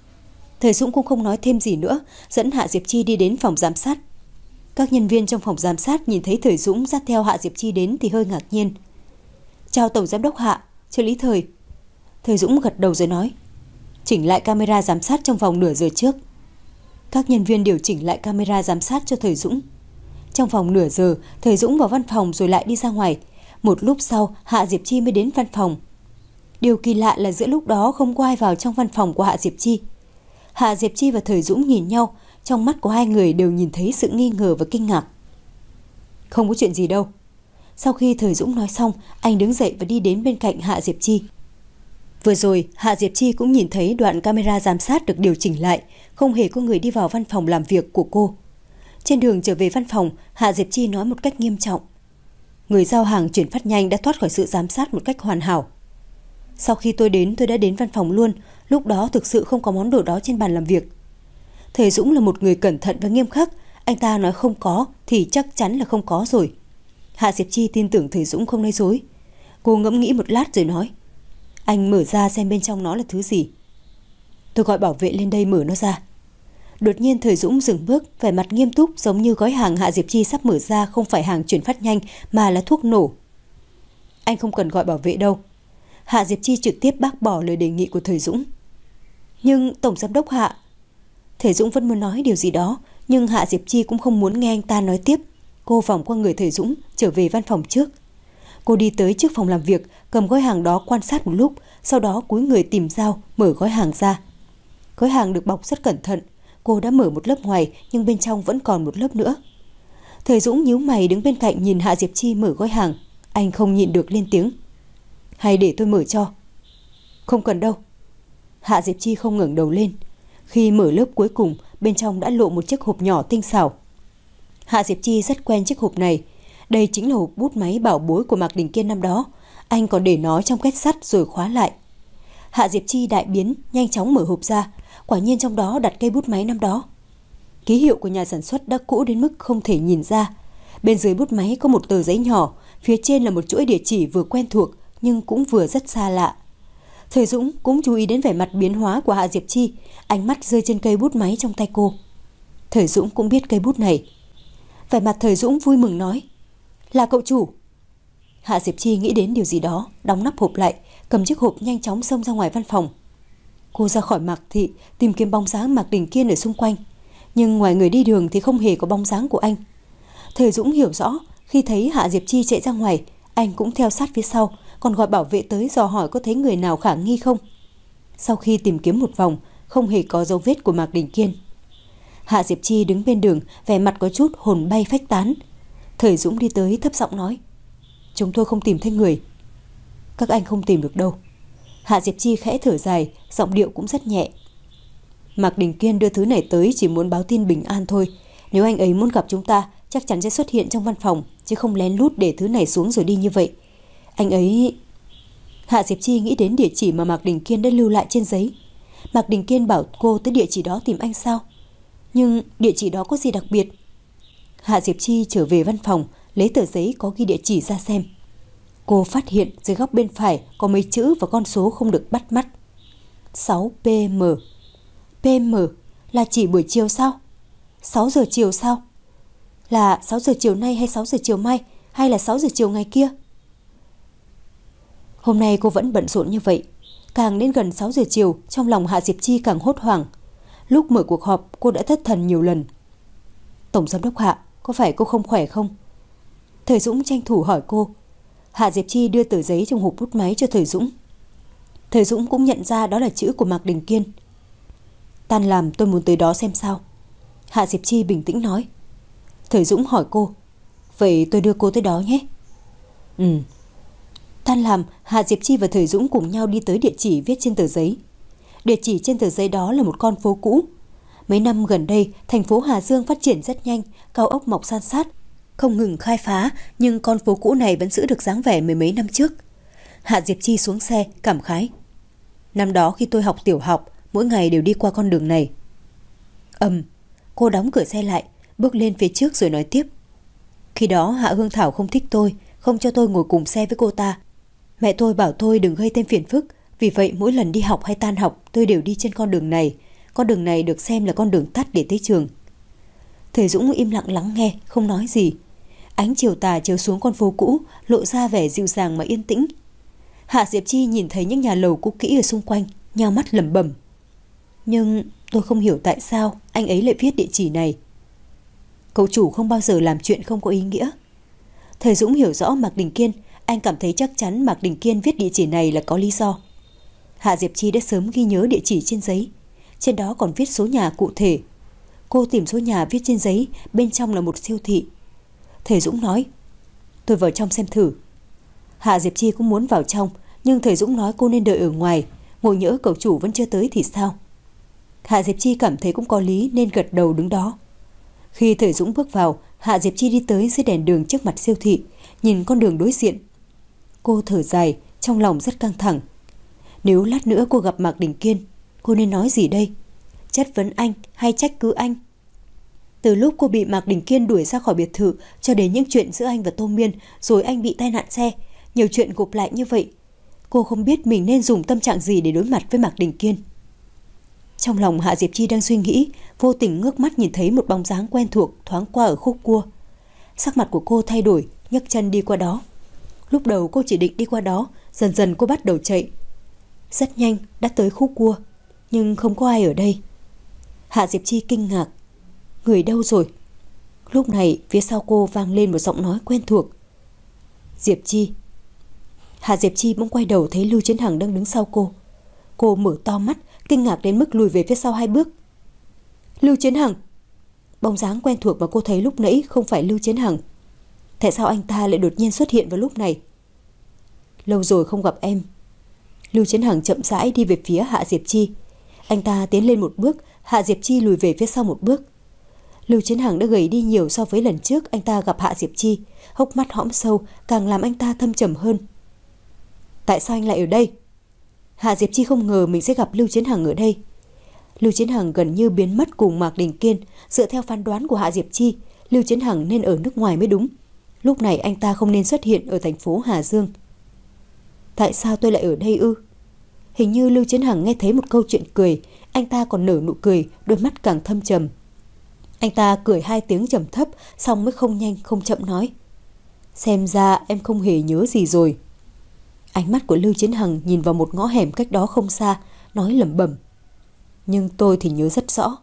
Thời Dũng cũng không nói thêm gì nữa, dẫn Hạ Diệp Chi đi đến phòng giám sát. Các nhân viên trong phòng giám sát nhìn thấy Thời Dũng dắt theo Hạ Diệp Chi đến thì hơi ngạc nhiên. Chào Tổng Giám đốc Hạ, trợ lý Thời. Thời Dũng gật đầu rồi nói. Chỉnh lại camera giám sát trong vòng nửa giờ trước. Các nhân viên điều chỉnh lại camera giám sát cho Thời Dũng. Trong vòng nửa giờ, Thời Dũng vào văn phòng rồi lại đi ra ngoài. Một lúc sau, Hạ Diệp Chi mới đến văn phòng. Điều kỳ lạ là giữa lúc đó không có ai vào trong văn phòng của Hạ Diệp Chi. Hạ Diệp Chi và Thời Dũng nhìn nhau, trong mắt của hai người đều nhìn thấy sự nghi ngờ và kinh ngạc. Không có chuyện gì đâu. Sau khi Thời Dũng nói xong, anh đứng dậy và đi đến bên cạnh Hạ Diệp Chi. Vừa rồi, Hạ Diệp Chi cũng nhìn thấy đoạn camera giám sát được điều chỉnh lại, không hề có người đi vào văn phòng làm việc của cô. Trên đường trở về văn phòng, Hạ Diệp Chi nói một cách nghiêm trọng. Người giao hàng chuyển phát nhanh đã thoát khỏi sự giám sát một cách hoàn hảo. Sau khi tôi đến, tôi đã đến văn phòng luôn, lúc đó thực sự không có món đồ đó trên bàn làm việc. Thời Dũng là một người cẩn thận và nghiêm khắc, anh ta nói không có thì chắc chắn là không có rồi. Hạ Diệp Chi tin tưởng Thời Dũng không nói dối. Cô ngẫm nghĩ một lát rồi nói. Anh mở ra xem bên trong nó là thứ gì. Tôi gọi bảo vệ lên đây mở nó ra. Đột nhiên Thời Dũng dừng bước, vẻ mặt nghiêm túc, giống như gói hàng Hạ Diệp Chi sắp mở ra không phải hàng chuyển phát nhanh mà là thuốc nổ. Anh không cần gọi bảo vệ đâu. Hạ Diệp Chi trực tiếp bác bỏ lời đề nghị của Thời Dũng. Nhưng Tổng Giám đốc Hạ... Thầy Dũng vẫn muốn nói điều gì đó, nhưng Hạ Diệp Chi cũng không muốn nghe anh ta nói tiếp. Cô vòng qua người thầy Dũng trở về văn phòng trước. Cô đi tới trước phòng làm việc, cầm gói hàng đó quan sát một lúc, sau đó cúi người tìm dao mở gói hàng ra. Gói hàng được bọc rất cẩn thận. Cô đã mở một lớp ngoài, nhưng bên trong vẫn còn một lớp nữa. Thầy Dũng nhíu mày đứng bên cạnh nhìn Hạ Diệp Chi mở gói hàng. Anh không nhịn được lên tiếng: "Hay để tôi mở cho?" "Không cần đâu." Hạ Diệp Chi không ngẩng đầu lên. Khi mở lớp cuối cùng, bên trong đã lộ một chiếc hộp nhỏ tinh xảo. Hạ Diệp Chi rất quen chiếc hộp này. Đây chính là hộp bút máy bảo bối của Mạc Đình Kiên năm đó. Anh còn để nó trong két sắt rồi khóa lại. Hạ Diệp Chi đại biến, nhanh chóng mở hộp ra. Quả nhiên trong đó đặt cây bút máy năm đó. Ký hiệu của nhà sản xuất đã cũ đến mức không thể nhìn ra. Bên dưới bút máy có một tờ giấy nhỏ, phía trên là một chuỗi địa chỉ vừa quen thuộc nhưng cũng vừa rất xa lạ. Thầy Dũng cũng chú ý đến vẻ mặt biến hóa của Hạ Diệp Chi, ánh mắt rơi trên cây bút máy trong tay cô. Thầy Dũng cũng biết cây bút này. Vẻ mặt thầy Dũng vui mừng nói: "Là cậu chủ." Hạ Diệp Chi nghĩ đến điều gì đó, đóng nắp hộp lại, cầm chiếc hộp nhanh chóng xông ra ngoài văn phòng. Cô ra khỏi Mạc thị, tìm kiếm bóng dáng Mạc Đình Kiên ở xung quanh, nhưng ngoài người đi đường thì không hề có bóng dáng của anh. Thầy Dũng hiểu rõ, khi thấy Hạ Diệp Chi chạy ra ngoài, anh cũng theo sát phía sau, còn gọi bảo vệ tới dò hỏi có thấy người nào khả nghi không. Sau khi tìm kiếm một vòng, không hề có dấu vết của Mạc Đình Kiên. Hạ Diệp Chi đứng bên đường, vẻ mặt có chút hồn bay phách tán. Thầy Dũng đi tới thấp giọng nói: "Chúng tôi không tìm thấy người." "Các anh không tìm được đâu." Hạ Diệp Chi khẽ thở dài, giọng điệu cũng rất nhẹ. "Mạc Đình Kiên đưa thứ này tới chỉ muốn báo tin bình an thôi. Nếu anh ấy muốn gặp chúng ta, chắc chắn sẽ xuất hiện trong văn phòng, chứ không lén lút để thứ này xuống rồi đi như vậy. Anh ấy..." Hạ Diệp Chi nghĩ đến địa chỉ mà Mạc Đình Kiên đã lưu lại trên giấy. Mạc Đình Kiên bảo cô tới địa chỉ đó tìm anh sao? Nhưng địa chỉ đó có gì đặc biệt? Hạ Diệp Chi trở về văn phòng, lấy tờ giấy có ghi địa chỉ ra xem. Cô phát hiện dưới góc bên phải có mấy chữ và con số không được bắt mắt. sáu P M. P M là chỉ buổi chiều sao? sáu giờ chiều sao? Là sáu giờ chiều nay hay sáu giờ chiều mai, hay là sáu giờ chiều ngày kia? Hôm nay cô vẫn bận rộn như vậy. Càng đến gần sáu giờ chiều, trong lòng Hạ Diệp Chi càng hốt hoảng. Lúc mở cuộc họp, cô đã thất thần nhiều lần. "Tổng giám đốc Hạ, có phải cô không khỏe không?" Thầy Dũng tranh thủ hỏi cô. Hạ Diệp Chi đưa tờ giấy trong hộp bút máy cho thầy Dũng. Thầy Dũng cũng nhận ra đó là chữ của Mạc Đình Kiên. "Tan làm tôi muốn tới đó xem sao." Hạ Diệp Chi bình tĩnh nói. Thầy Dũng hỏi cô: "Vậy tôi đưa cô tới đó nhé." "Ừ." Tan làm, Hạ Diệp Chi và thầy Dũng cùng nhau đi tới địa chỉ viết trên tờ giấy. Địa chỉ trên tờ giấy đó là một con phố cũ. Mấy năm gần đây, thành phố Hà Dương phát triển rất nhanh, cao ốc mọc san sát, không ngừng khai phá, nhưng con phố cũ này vẫn giữ được dáng vẻ mười mấy năm trước. Hạ Diệp Chi xuống xe, cảm khái: "Năm đó khi tôi học tiểu học, mỗi ngày đều đi qua con đường này." Ầm, cô đóng cửa xe lại, bước lên phía trước rồi nói tiếp: "Khi đó Hạ Hương Thảo không thích tôi, không cho tôi ngồi cùng xe với cô ta. Mẹ tôi bảo tôi đừng gây thêm phiền phức, vì vậy mỗi lần đi học hay tan học tôi đều đi trên con đường này. Con đường này được xem là con đường tắt để tới trường." Thầy Dũng im lặng lắng nghe, không nói gì. Ánh chiều tà chiếu xuống con phố cũ, lộ ra vẻ dịu dàng mà yên tĩnh. Hạ Diệp Chi nhìn thấy những nhà lầu cũ kỹ ở xung quanh, nhao mắt lẩm bẩm: "Nhưng tôi không hiểu tại sao anh ấy lại viết địa chỉ này." Cậu chủ không bao giờ làm chuyện không có ý nghĩa. Thầy Dũng hiểu rõ Mạc Đình Kiên, anh cảm thấy chắc chắn Mạc Đình Kiên viết địa chỉ này là có lý do. Hạ Diệp Chi đã sớm ghi nhớ địa chỉ trên giấy, trên đó còn viết số nhà cụ thể. Cô tìm số nhà viết trên giấy, bên trong là một siêu thị. Thầy Dũng nói: "Tôi vào trong xem thử." Hạ Diệp Chi cũng muốn vào trong, nhưng thầy Dũng nói cô nên đợi ở ngoài, ngộ nhỡ cậu chủ vẫn chưa tới thì sao. Hạ Diệp Chi cảm thấy cũng có lý nên gật đầu đứng đó. Khi thầy Dũng bước vào, Hạ Diệp Chi đi tới dưới đèn đường trước mặt siêu thị, nhìn con đường đối diện. Cô thở dài, trong lòng rất căng thẳng. Nếu lát nữa cô gặp Mạc Đình Kiên, cô nên nói gì đây? Chất vấn anh hay trách cứ anh? Từ lúc cô bị Mạc Đình Kiên đuổi ra khỏi biệt thự cho đến những chuyện giữa anh và Tô Miên, rồi anh bị tai nạn xe, nhiều chuyện gộp lại như vậy, cô không biết mình nên dùng tâm trạng gì để đối mặt với Mạc Đình Kiên. Trong lòng Hạ Diệp Chi đang suy nghĩ, vô tình ngước mắt nhìn thấy một bóng dáng quen thuộc thoáng qua ở khúc cua. Sắc mặt của cô thay đổi, nhấc chân đi qua đó. Lúc đầu cô chỉ định đi qua đó, dần dần cô bắt đầu chạy. Rất nhanh đã tới khúc cua, nhưng không có ai ở đây. Hạ Diệp Chi kinh ngạc. Người đâu rồi? Lúc này phía sau cô vang lên một giọng nói quen thuộc. Diệp Chi. Hạ Diệp Chi bỗng quay đầu thấy Lưu Chiến Hằng đang đứng sau cô. Cô mở to mắt, kinh ngạc đến mức lùi về phía sau hai bước. Lưu Chiến Hằng. Bóng dáng quen thuộc mà cô thấy lúc nãy không phải Lưu Chiến Hằng. Tại sao anh ta lại đột nhiên xuất hiện vào lúc này? Lâu rồi không gặp em. Lưu Chiến Hằng chậm rãi đi về phía Hạ Diệp Chi. Anh ta tiến lên một bước, Hạ Diệp Chi lùi về phía sau một bước. Lưu Chiến Hằng đã gầy đi nhiều so với lần trước anh ta gặp Hạ Diệp Chi. Hốc mắt hõm sâu càng làm anh ta thâm trầm hơn. Tại sao anh lại ở đây? Hạ Diệp Chi không ngờ mình sẽ gặp Lưu Chiến Hằng ở đây. Lưu Chiến Hằng gần như biến mất cùng Mạc Đình Kiên. Dựa theo phán đoán của Hạ Diệp Chi, Lưu Chiến Hằng nên ở nước ngoài mới đúng. Lúc này anh ta không nên xuất hiện ở thành phố Hà Dương. Tại sao tôi lại ở đây ư? Hình như Lưu Chiến Hằng nghe thấy một câu chuyện cười. Anh ta còn nở nụ cười, đôi mắt càng thâm trầm. Anh ta cười hai tiếng trầm thấp, xong mới không nhanh không chậm nói. Xem ra em không hề nhớ gì rồi. Ánh mắt của Lưu Chiến Hằng nhìn vào một ngõ hẻm cách đó không xa, nói lẩm bẩm. Nhưng tôi thì nhớ rất rõ.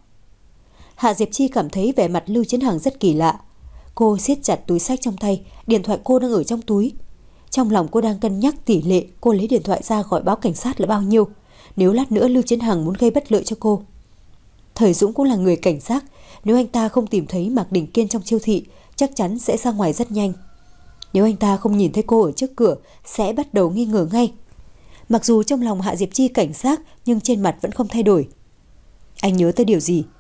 Hạ Diệp Chi cảm thấy vẻ mặt Lưu Chiến Hằng rất kỳ lạ. Cô siết chặt túi xách trong tay, điện thoại cô đang ở trong túi. Trong lòng cô đang cân nhắc tỷ lệ cô lấy điện thoại ra gọi báo cảnh sát là bao nhiêu, nếu lát nữa Lưu Chiến Hằng muốn gây bất lợi cho cô. Thời Dũng cũng là người cảnh giác, nếu anh ta không tìm thấy Mạc Đình Kiên trong siêu thị, chắc chắn sẽ ra ngoài rất nhanh. Nếu anh ta không nhìn thấy cô ở trước cửa, sẽ bắt đầu nghi ngờ ngay. Mặc dù trong lòng Hạ Diệp Chi cảnh giác, nhưng trên mặt vẫn không thay đổi. Anh nhớ tới điều gì?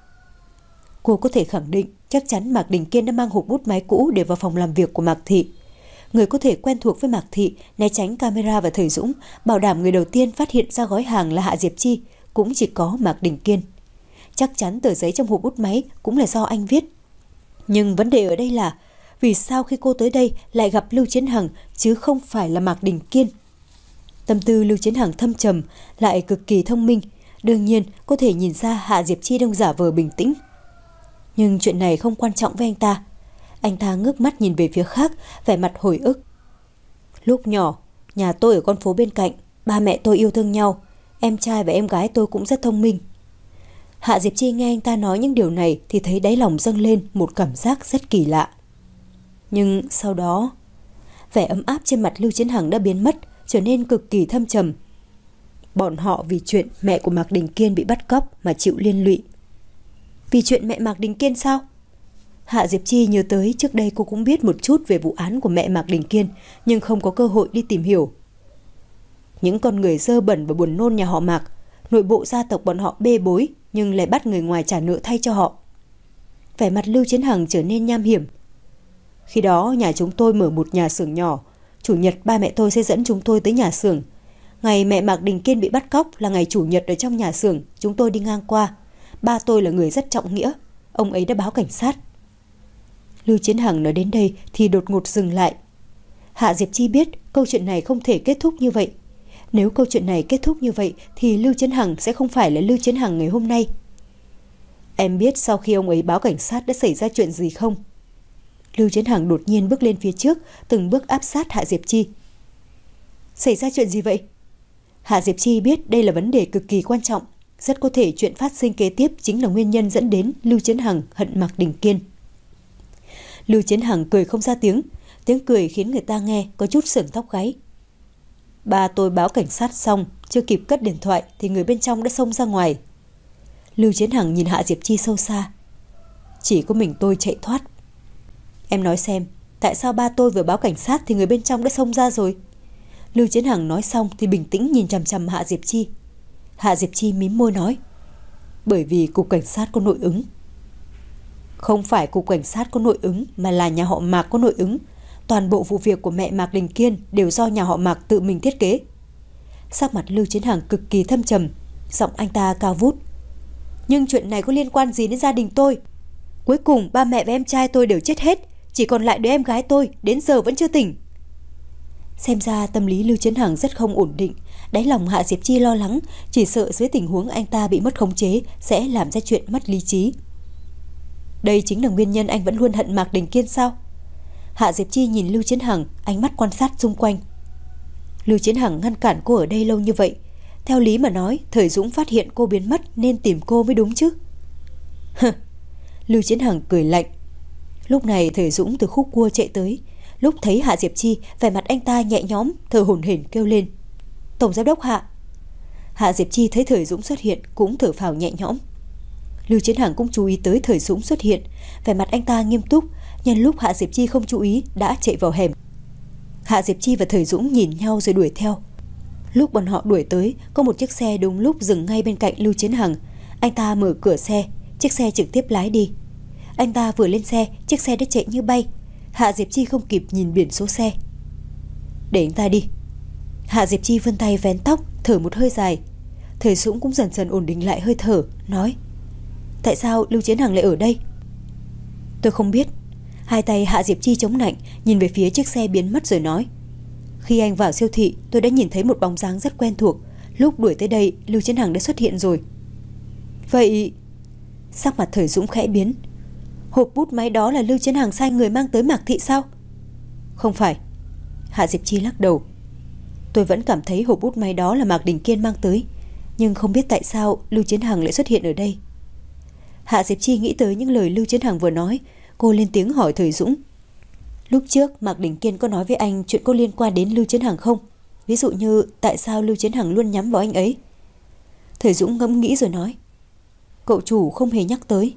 Cô có thể khẳng định chắc chắn Mạc Đình Kiên đã mang hộp bút máy cũ để vào phòng làm việc của Mạc Thị. Người có thể quen thuộc với Mạc Thị, né tránh camera và Thời Dũng, bảo đảm người đầu tiên phát hiện ra gói hàng là Hạ Diệp Chi, cũng chỉ có Mạc Đình Kiên. Chắc chắn tờ giấy trong hộp bút máy cũng là do anh viết. Nhưng vấn đề ở đây là vì sao khi cô tới đây lại gặp Lưu Chiến Hằng chứ không phải là Mạc Đình Kiên? Tâm tư Lưu Chiến Hằng thâm trầm, lại cực kỳ thông minh. Đương nhiên có thể nhìn ra Hạ Diệp Chi đang giả vờ bình tĩnh. Nhưng chuyện này không quan trọng với anh ta. Anh ta ngước mắt nhìn về phía khác, vẻ mặt hồi ức. Lúc nhỏ, nhà tôi ở con phố bên cạnh, ba mẹ tôi yêu thương nhau. Em trai và em gái tôi cũng rất thông minh. Hạ Diệp Chi nghe anh ta nói những điều này thì thấy đáy lòng dâng lên một cảm giác rất kỳ lạ. Nhưng sau đó, vẻ ấm áp trên mặt Lưu Chiến Hằng đã biến mất, trở nên cực kỳ thâm trầm. Bọn họ vì chuyện mẹ của Mạc Đình Kiên bị bắt cóc mà chịu liên lụy. Vì chuyện mẹ Mạc Đình Kiên sao? Hạ Diệp Chi nhớ tới trước đây cô cũng biết một chút về vụ án của mẹ Mạc Đình Kiên, nhưng không có cơ hội đi tìm hiểu. Những con người dơ bẩn và buồn nôn nhà họ Mạc, nội bộ gia tộc bọn họ bê bối nhưng lại bắt người ngoài trả nợ thay cho họ. Vẻ mặt Lưu Chiến Hằng trở nên nham hiểm. Khi đó nhà chúng tôi mở một nhà xưởng nhỏ, chủ nhật ba mẹ tôi sẽ dẫn chúng tôi tới nhà xưởng. Ngày mẹ Mạc Đình Kiên bị bắt cóc là ngày chủ nhật ở trong nhà xưởng, chúng tôi đi ngang qua. Ba tôi là người rất trọng nghĩa, ông ấy đã báo cảnh sát. Lưu Chiến Hằng nói đến đây thì đột ngột dừng lại. Hạ Diệp Chi biết câu chuyện này không thể kết thúc như vậy. Nếu câu chuyện này kết thúc như vậy thì Lưu Chiến Hằng sẽ không phải là Lưu Chiến Hằng ngày hôm nay. Em biết sau khi ông ấy báo cảnh sát đã xảy ra chuyện gì không? Lưu Chiến Hằng đột nhiên bước lên phía trước, từng bước áp sát Hạ Diệp Chi. Xảy ra chuyện gì vậy? Hạ Diệp Chi biết đây là vấn đề cực kỳ quan trọng. Rất có thể chuyện phát sinh kế tiếp chính là nguyên nhân dẫn đến Lưu Chiến Hằng hận Mạc Đình Kiên. Lưu Chiến Hằng cười không ra tiếng. Tiếng cười khiến người ta nghe có chút sởn tóc gáy. Ba tôi báo cảnh sát xong, chưa kịp cất điện thoại thì người bên trong đã xông ra ngoài. Lưu Chiến Hằng nhìn Hạ Diệp Chi sâu xa. Chỉ có mình tôi chạy thoát. Em nói xem, tại sao ba tôi vừa báo cảnh sát thì người bên trong đã xông ra rồi? Lưu Chiến Hằng nói xong thì bình tĩnh nhìn chằm chằm Hạ Diệp Chi. Hạ Diệp Chi mím môi nói. Bởi vì cục cảnh sát có nội ứng. Không phải cục cảnh sát có nội ứng mà là nhà họ Mạc có nội ứng. Toàn bộ vụ việc của mẹ Mạc Đình Kiên đều do nhà họ Mạc tự mình thiết kế. Sắc mặt Lưu Chiến Hằng cực kỳ thâm trầm, giọng anh ta cao vút. Nhưng chuyện này có liên quan gì đến gia đình tôi? Cuối cùng ba mẹ và em trai tôi đều chết hết, chỉ còn lại đứa em gái tôi đến giờ vẫn chưa tỉnh. Xem ra tâm lý Lưu Chiến Hằng rất không ổn định. Đáy lòng Hạ Diệp Chi lo lắng, chỉ sợ dưới tình huống anh ta bị mất khống chế sẽ làm ra chuyện mất lý trí. Đây chính là nguyên nhân anh vẫn luôn hận Mạc Đình Kiên sao? Hạ Diệp Chi nhìn Lưu Chiến Hằng, ánh mắt quan sát xung quanh. Lưu Chiến Hằng ngăn cản cô ở đây lâu như vậy, theo lý mà nói Thời Dũng phát hiện cô biến mất nên tìm cô mới đúng chứ. Lưu Chiến Hằng cười lạnh. Lúc này Thời Dũng từ khúc cua chạy tới. Lúc thấy Hạ Diệp Chi, vẻ mặt anh ta nhẹ nhõm, thở hổn hển kêu lên: Tổng giám đốc Hạ. Hạ Diệp Chi thấy Thời Dũng xuất hiện cũng thở phào nhẹ nhõm. Lưu Chiến Hằng cũng chú ý tới Thời Dũng xuất hiện, vẻ mặt anh ta nghiêm túc, nhân lúc Hạ Diệp Chi không chú ý đã chạy vào hẻm. Hạ Diệp Chi và Thời Dũng nhìn nhau rồi đuổi theo. Lúc bọn họ đuổi tới, có một chiếc xe đúng lúc dừng ngay bên cạnh Lưu Chiến Hằng. Anh ta mở cửa xe, chiếc xe trực tiếp lái đi. Anh ta vừa lên xe, chiếc xe đã chạy như bay. Hạ Diệp Chi không kịp nhìn biển số xe. Để anh ta đi. Hạ Diệp Chi vươn tay vén tóc, thở một hơi dài. Thời Dũng cũng dần dần ổn định lại hơi thở, nói: Tại sao Lưu Chiến Hằng lại ở đây? Tôi không biết. Hai tay Hạ Diệp Chi chống nạnh, nhìn về phía chiếc xe biến mất rồi nói: Khi anh vào siêu thị, tôi đã nhìn thấy một bóng dáng rất quen thuộc. Lúc đuổi tới đây, Lưu Chiến Hằng đã xuất hiện rồi. Vậy... Sắc mặt Thời Dũng khẽ biến. Hộp bút máy đó là Lưu Chiến Hằng sai người mang tới Mạc Thị sao? Không phải. Hạ Diệp Chi lắc đầu. Tôi vẫn cảm thấy hộp bút máy đó là Mạc Đình Kiên mang tới, nhưng không biết tại sao Lưu Chiến Hằng lại xuất hiện ở đây. Hạ Diệp Chi nghĩ tới những lời Lưu Chiến Hằng vừa nói. Cô lên tiếng hỏi Thời Dũng: Lúc trước Mạc Đình Kiên có nói với anh chuyện có liên quan đến Lưu Chiến Hằng không? Ví dụ như tại sao Lưu Chiến Hằng luôn nhắm vào anh ấy? Thời Dũng ngẫm nghĩ rồi nói: Cậu chủ không hề nhắc tới.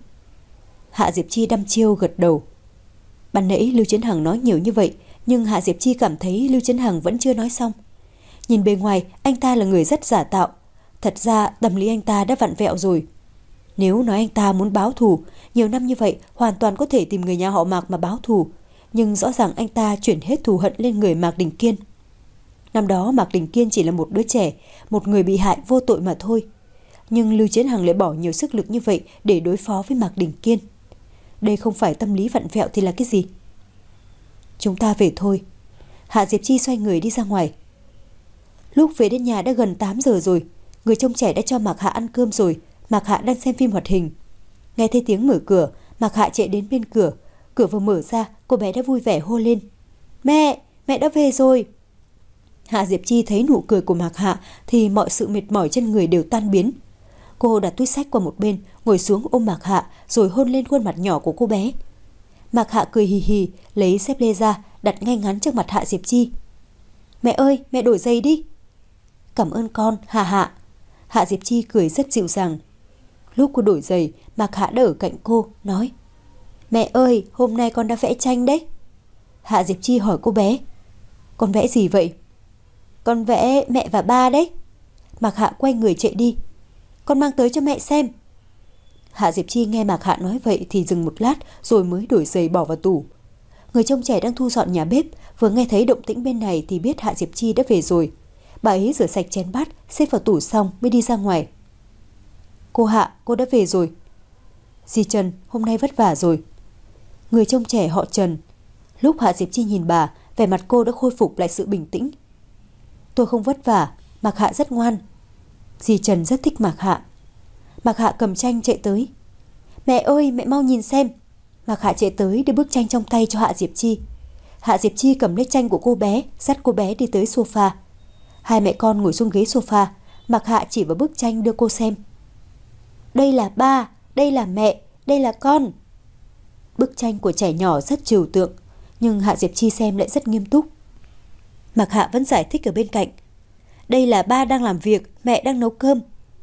Hạ Diệp Chi đăm chiêu gật đầu. Ban nãy Lưu Chiến Hằng nói nhiều như vậy, nhưng Hạ Diệp Chi cảm thấy Lưu Chiến Hằng vẫn chưa nói xong. Nhìn bề ngoài, anh ta là người rất giả tạo. Thật ra tâm lý anh ta đã vặn vẹo rồi. Nếu nói anh ta muốn báo thù, nhiều năm như vậy hoàn toàn có thể tìm người nhà họ Mạc mà báo thù. Nhưng rõ ràng anh ta chuyển hết thù hận lên người Mạc Đình Kiên. Năm đó Mạc Đình Kiên chỉ là một đứa trẻ, một người bị hại vô tội mà thôi. Nhưng Lưu Chiến Hằng lại bỏ nhiều sức lực như vậy để đối phó với Mạc Đình Kiên. Đây không phải tâm lý vặn vẹo thì là cái gì? Chúng ta về thôi. Hạ Diệp Chi xoay người đi ra ngoài. Lúc về đến nhà đã gần tám giờ rồi. Người trông trẻ đã cho Mạc Hạ ăn cơm rồi. Mạc Hạ đang xem phim hoạt hình. Nghe thấy tiếng mở cửa, Mạc Hạ chạy đến bên cửa. Cửa vừa mở ra, cô bé đã vui vẻ hô lên: Mẹ, mẹ đã về rồi. Hạ Diệp Chi thấy nụ cười của Mạc Hạ thì mọi sự mệt mỏi trên người đều tan biến. Cô đặt túi xách qua một bên, ngồi xuống ôm Mạc Hạ rồi hôn lên khuôn mặt nhỏ của cô bé. Mạc Hạ cười hì hì, lấy xếp lê ra, đặt ngay ngắn trước mặt Hạ Diệp Chi. Mẹ ơi, mẹ đổi giày đi. Cảm ơn con, Hạ Hạ. Hạ Diệp Chi cười rất dịu dàng. Lúc cô đổi giày, Mạc Hạ đã ở cạnh cô, nói: Mẹ ơi, hôm nay con đã vẽ tranh đấy. Hạ Diệp Chi hỏi cô bé: Con vẽ gì vậy? Con vẽ mẹ và ba đấy. Mạc Hạ quay người chạy đi. Con mang tới cho mẹ xem. Hạ Diệp Chi nghe Mạc Hạ nói vậy thì dừng một lát rồi mới đổi giày bỏ vào tủ. Người trông trẻ đang thu dọn nhà bếp, vừa nghe thấy động tĩnh bên này thì biết Hạ Diệp Chi đã về rồi. Bà ấy rửa sạch chén bát, xếp vào tủ xong mới đi ra ngoài. Cô Hạ, cô đã về rồi. Dì Trần, hôm nay vất vả rồi. Người trông trẻ họ Trần. Lúc Hạ Diệp Chi nhìn bà, vẻ mặt cô đã khôi phục lại sự bình tĩnh. Tôi không vất vả, Mạc Hạ rất ngoan. Dì Trần rất thích Mạc Hạ. Mạc Hạ cầm tranh chạy tới. Mẹ ơi, mẹ mau nhìn xem. Mạc Hạ chạy tới đưa bức tranh trong tay cho Hạ Diệp Chi. Hạ Diệp Chi cầm lấy tranh của cô bé, dắt cô bé đi tới sofa. Hai mẹ con ngồi xuống ghế sofa. Mạc Hạ chỉ vào bức tranh đưa cô xem. Đây là ba, đây là mẹ, đây là con. Bức tranh của trẻ nhỏ rất trừu tượng, nhưng Hạ Diệp Chi xem lại rất nghiêm túc. Mạc Hạ vẫn giải thích ở bên cạnh. Đây là ba đang làm việc, mẹ đang nấu cơm.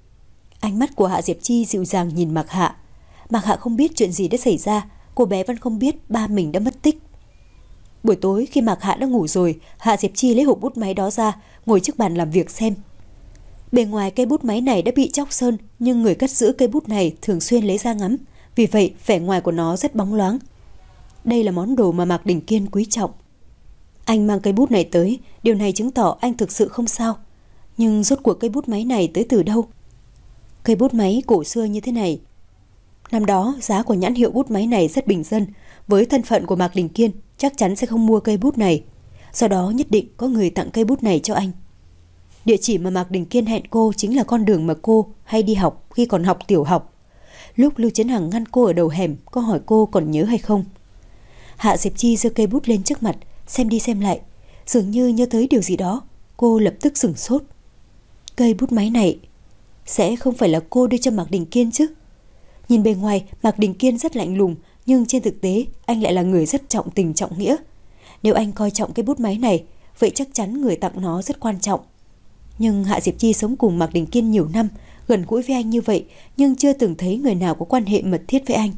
Ánh mắt của Hạ Diệp Chi dịu dàng nhìn Mạc Hạ. Mạc Hạ không biết chuyện gì đã xảy ra. Cô bé vẫn không biết ba mình đã mất tích. Buổi tối khi Mạc Hạ đã ngủ rồi, Hạ Diệp Chi lấy hộp bút máy đó ra, ngồi trước bàn làm việc xem. Bề ngoài cây bút máy này đã bị chóc sơn, nhưng người cất giữ cây bút này thường xuyên lấy ra ngắm, vì vậy vẻ ngoài của nó rất bóng loáng. Đây là món đồ mà Mạc Đình Kiên quý trọng. Anh mang cây bút này tới, điều này chứng tỏ anh thực sự không sao. Nhưng rốt cuộc cây bút máy này tới từ đâu? Cây bút máy cổ xưa như thế này. Năm đó giá của nhãn hiệu bút máy này rất bình dân. Với thân phận của Mạc Đình Kiên chắc chắn sẽ không mua cây bút này. Do đó nhất định có người tặng cây bút này cho anh. Địa chỉ mà Mạc Đình Kiên hẹn cô chính là con đường mà cô hay đi học khi còn học tiểu học. Lúc Lưu Chiến Hằng ngăn cô ở đầu hẻm, có hỏi cô còn nhớ hay không. Hạ Diệp Chi giơ cây bút lên trước mặt, xem đi xem lại. Dường như nhớ tới điều gì đó, cô lập tức sửng sốt. Cây bút máy này sẽ không phải là cô đưa cho Mạc Đình Kiên chứ? Nhìn bề ngoài, Mạc Đình Kiên rất lạnh lùng, nhưng trên thực tế anh lại là người rất trọng tình trọng nghĩa. Nếu anh coi trọng cái bút máy này, vậy chắc chắn người tặng nó rất quan trọng. Nhưng Hạ Diệp Chi sống cùng Mạc Đình Kiên nhiều năm, gần gũi với anh như vậy, nhưng chưa từng thấy người nào có quan hệ mật thiết với anh.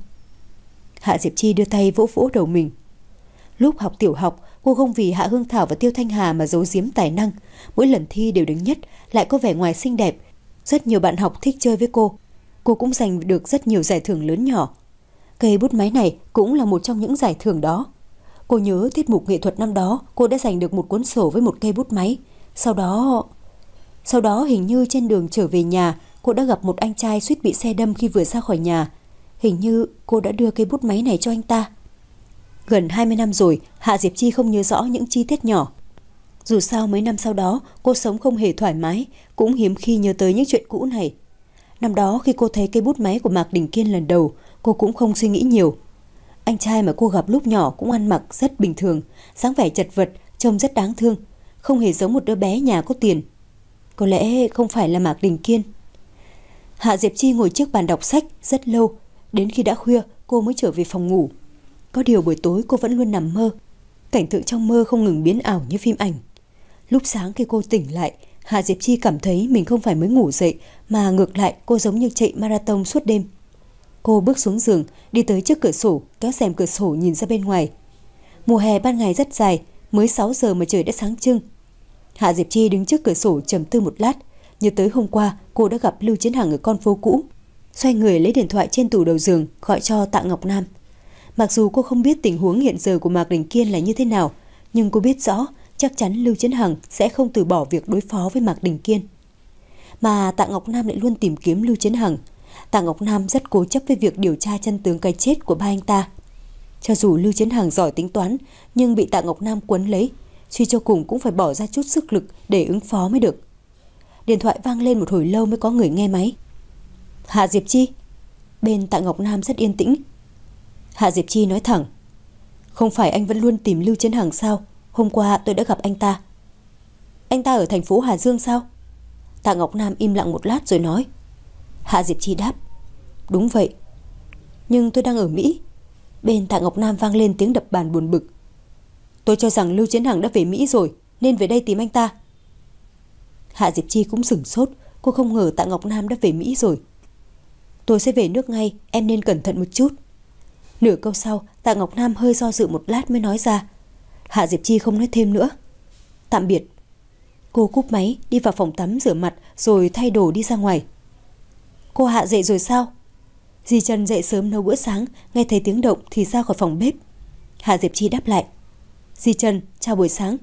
Hạ Diệp Chi đưa tay vỗ vỗ đầu mình. Lúc học tiểu học, cô không vì Hạ Hương Thảo và Tiêu Thanh Hà mà giấu giếm tài năng. Mỗi lần thi đều đứng nhất, lại có vẻ ngoài xinh đẹp. Rất nhiều bạn học thích chơi với cô. Cô cũng giành được rất nhiều giải thưởng lớn nhỏ. Cây bút máy này cũng là một trong những giải thưởng đó. Cô nhớ tiết mục nghệ thuật năm đó, cô đã giành được một cuốn sổ với một cây bút máy. Sau đó... Sau đó hình như trên đường trở về nhà, cô đã gặp một anh trai suýt bị xe đâm khi vừa ra khỏi nhà. Hình như cô đã đưa cây bút máy này cho anh ta. Gần hai mươi năm rồi, Hạ Diệp Chi không nhớ rõ những chi tiết nhỏ. Dù sao mấy năm sau đó, cô sống không hề thoải mái, cũng hiếm khi nhớ tới những chuyện cũ này. Năm đó khi cô thấy cây bút máy của Mạc Đình Kiên lần đầu, cô cũng không suy nghĩ nhiều. Anh trai mà cô gặp lúc nhỏ cũng ăn mặc rất bình thường, dáng vẻ chật vật, trông rất đáng thương, không hề giống một đứa bé nhà có tiền. Có lẽ không phải là Mạc Đình Kiên. Hạ Diệp Chi ngồi trước bàn đọc sách rất lâu, đến khi đã khuya cô mới trở về phòng ngủ. Có điều buổi tối cô vẫn luôn nằm mơ, cảnh tượng trong mơ không ngừng biến ảo như phim ảnh. Lúc sáng khi cô tỉnh lại, Hạ Diệp Chi cảm thấy mình không phải mới ngủ dậy, mà ngược lại cô giống như chạy marathon suốt đêm. Cô bước xuống giường, đi tới trước cửa sổ, kéo rèm cửa sổ nhìn ra bên ngoài. Mùa hè ban ngày rất dài, mới sáu giờ mà trời đã sáng trưng. Hạ Diệp Chi đứng trước cửa sổ trầm tư một lát, nhớ tới hôm qua cô đã gặp Lưu Chiến Hằng ở con phố cũ. Xoay người lấy điện thoại trên tủ đầu giường gọi cho Tạ Ngọc Nam. Mặc dù cô không biết tình huống hiện giờ của Mạc Đình Kiên là như thế nào, nhưng cô biết rõ chắc chắn Lưu Chiến Hằng sẽ không từ bỏ việc đối phó với Mạc Đình Kiên. Mà Tạ Ngọc Nam lại luôn tìm kiếm Lưu Chiến Hằng. Tạ Ngọc Nam rất cố chấp với việc điều tra chân tướng cái chết của ba anh ta. Cho dù Lưu Chiến Hằng giỏi tính toán, nhưng bị Tạ Ngọc Nam quấn lấy, suy cho cùng cũng phải bỏ ra chút sức lực để ứng phó mới được. Điện thoại vang lên một hồi lâu mới có người nghe máy. Hạ Diệp Chi. Bên Tạ Ngọc Nam rất yên tĩnh. Hạ Diệp Chi nói thẳng. Không phải anh vẫn luôn tìm Lưu Chiến Hằng sao? Hôm qua tôi đã gặp anh ta. Anh ta ở thành phố Hà Dương sao? Tạ Ngọc Nam im lặng một lát rồi nói. Hạ Diệp Chi đáp. Đúng vậy. Nhưng tôi đang ở Mỹ. Bên Tạ Ngọc Nam vang lên tiếng đập bàn buồn bực. Tôi cho rằng Lưu Chiến Hằng đã về Mỹ rồi, nên về đây tìm anh ta. Hạ Diệp Chi cũng sửng sốt. Cô không ngờ Tạ Ngọc Nam đã về Mỹ rồi. Tôi sẽ về nước ngay, em nên cẩn thận một chút. Nửa câu sau, Tạ Ngọc Nam hơi do dự một lát mới nói ra. Hạ Diệp Chi không nói thêm nữa. Tạm biệt. Cô cúp máy, đi vào phòng tắm rửa mặt rồi thay đồ đi ra ngoài. Cô Hạ dậy rồi sao? Dì Trần dậy sớm nấu bữa sáng, nghe thấy tiếng động thì ra khỏi phòng bếp. Hạ Diệp Chi đáp lại. Dì Trần, chào buổi sáng.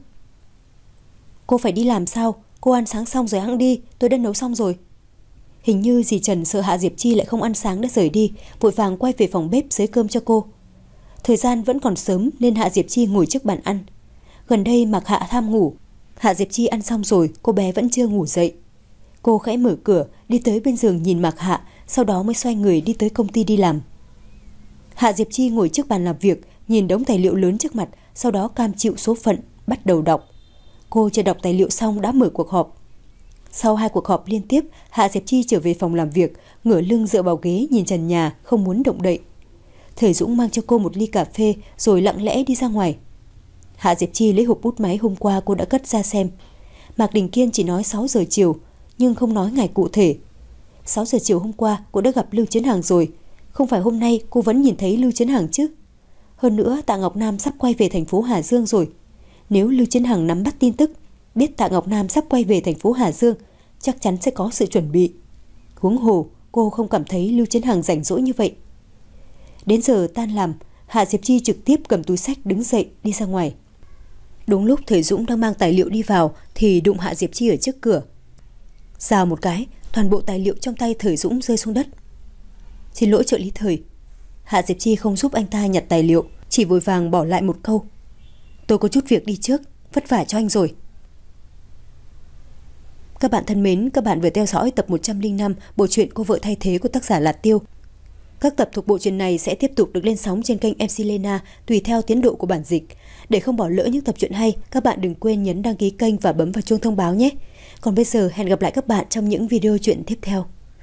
Cô phải đi làm sao? Cô ăn sáng xong rồi hẵng đi, tôi đã nấu xong rồi. Hình như dì Trần sợ Hạ Diệp Chi lại không ăn sáng đã rời đi, vội vàng quay về phòng bếp xới cơm cho cô. Thời gian vẫn còn sớm nên Hạ Diệp Chi ngồi trước bàn ăn. Gần đây Mạc Hạ tham ngủ. Hạ Diệp Chi ăn xong rồi, cô bé vẫn chưa ngủ dậy. Cô khẽ mở cửa, đi tới bên giường nhìn Mạc Hạ, sau đó mới xoay người đi tới công ty đi làm. Hạ Diệp Chi ngồi trước bàn làm việc, nhìn đống tài liệu lớn trước mặt, sau đó cam chịu số phận, bắt đầu đọc. Cô chưa đọc tài liệu xong đã mở cuộc họp. Sau hai cuộc họp liên tiếp, Hạ Diệp Chi trở về phòng làm việc, ngửa lưng dựa vào ghế nhìn trần nhà, không muốn động đậy. Thời Dũng mang cho cô một ly cà phê rồi lặng lẽ đi ra ngoài. Hạ Diệp Chi lấy hộp bút máy hôm qua cô đã cất ra xem. Mạc Đình Kiên chỉ nói sáu giờ chiều, nhưng không nói ngày cụ thể. sáu giờ chiều hôm qua cô đã gặp Lưu Chiến Hằng rồi, không phải hôm nay cô vẫn nhìn thấy Lưu Chiến Hằng chứ? Hơn nữa Tạ Ngọc Nam sắp quay về thành phố Hà Dương rồi. Nếu Lưu Chiến Hằng nắm bắt tin tức, biết Tạ Ngọc Nam sắp quay về thành phố Hà Dương, chắc chắn sẽ có sự chuẩn bị. Huống hồ cô không cảm thấy Lưu Chiến Hằng rảnh rỗi như vậy. Đến giờ tan làm, Hạ Diệp Chi trực tiếp cầm túi xách đứng dậy đi ra ngoài. Đúng lúc Thời Dũng đang mang tài liệu đi vào thì đụng Hạ Diệp Chi ở trước cửa. Rào một cái, toàn bộ tài liệu trong tay Thời Dũng rơi xuống đất. Xin lỗi trợ lý Thời. Hạ Diệp Chi không giúp anh ta nhặt tài liệu, chỉ vội vàng bỏ lại một câu. Tôi có chút việc đi trước, vất vả cho anh rồi. Các bạn thân mến, các bạn vừa theo dõi tập một trăm lẻ năm bộ truyện Cô vợ thay thế của tác giả Lạt Tiêu. Các tập thuộc bộ truyện này sẽ tiếp tục được lên sóng trên kênh em xê Lena tùy theo tiến độ của bản dịch. Để không bỏ lỡ những tập truyện hay, các bạn đừng quên nhấn đăng ký kênh và bấm vào chuông thông báo nhé. Còn bây giờ hẹn gặp lại các bạn trong những video truyện tiếp theo.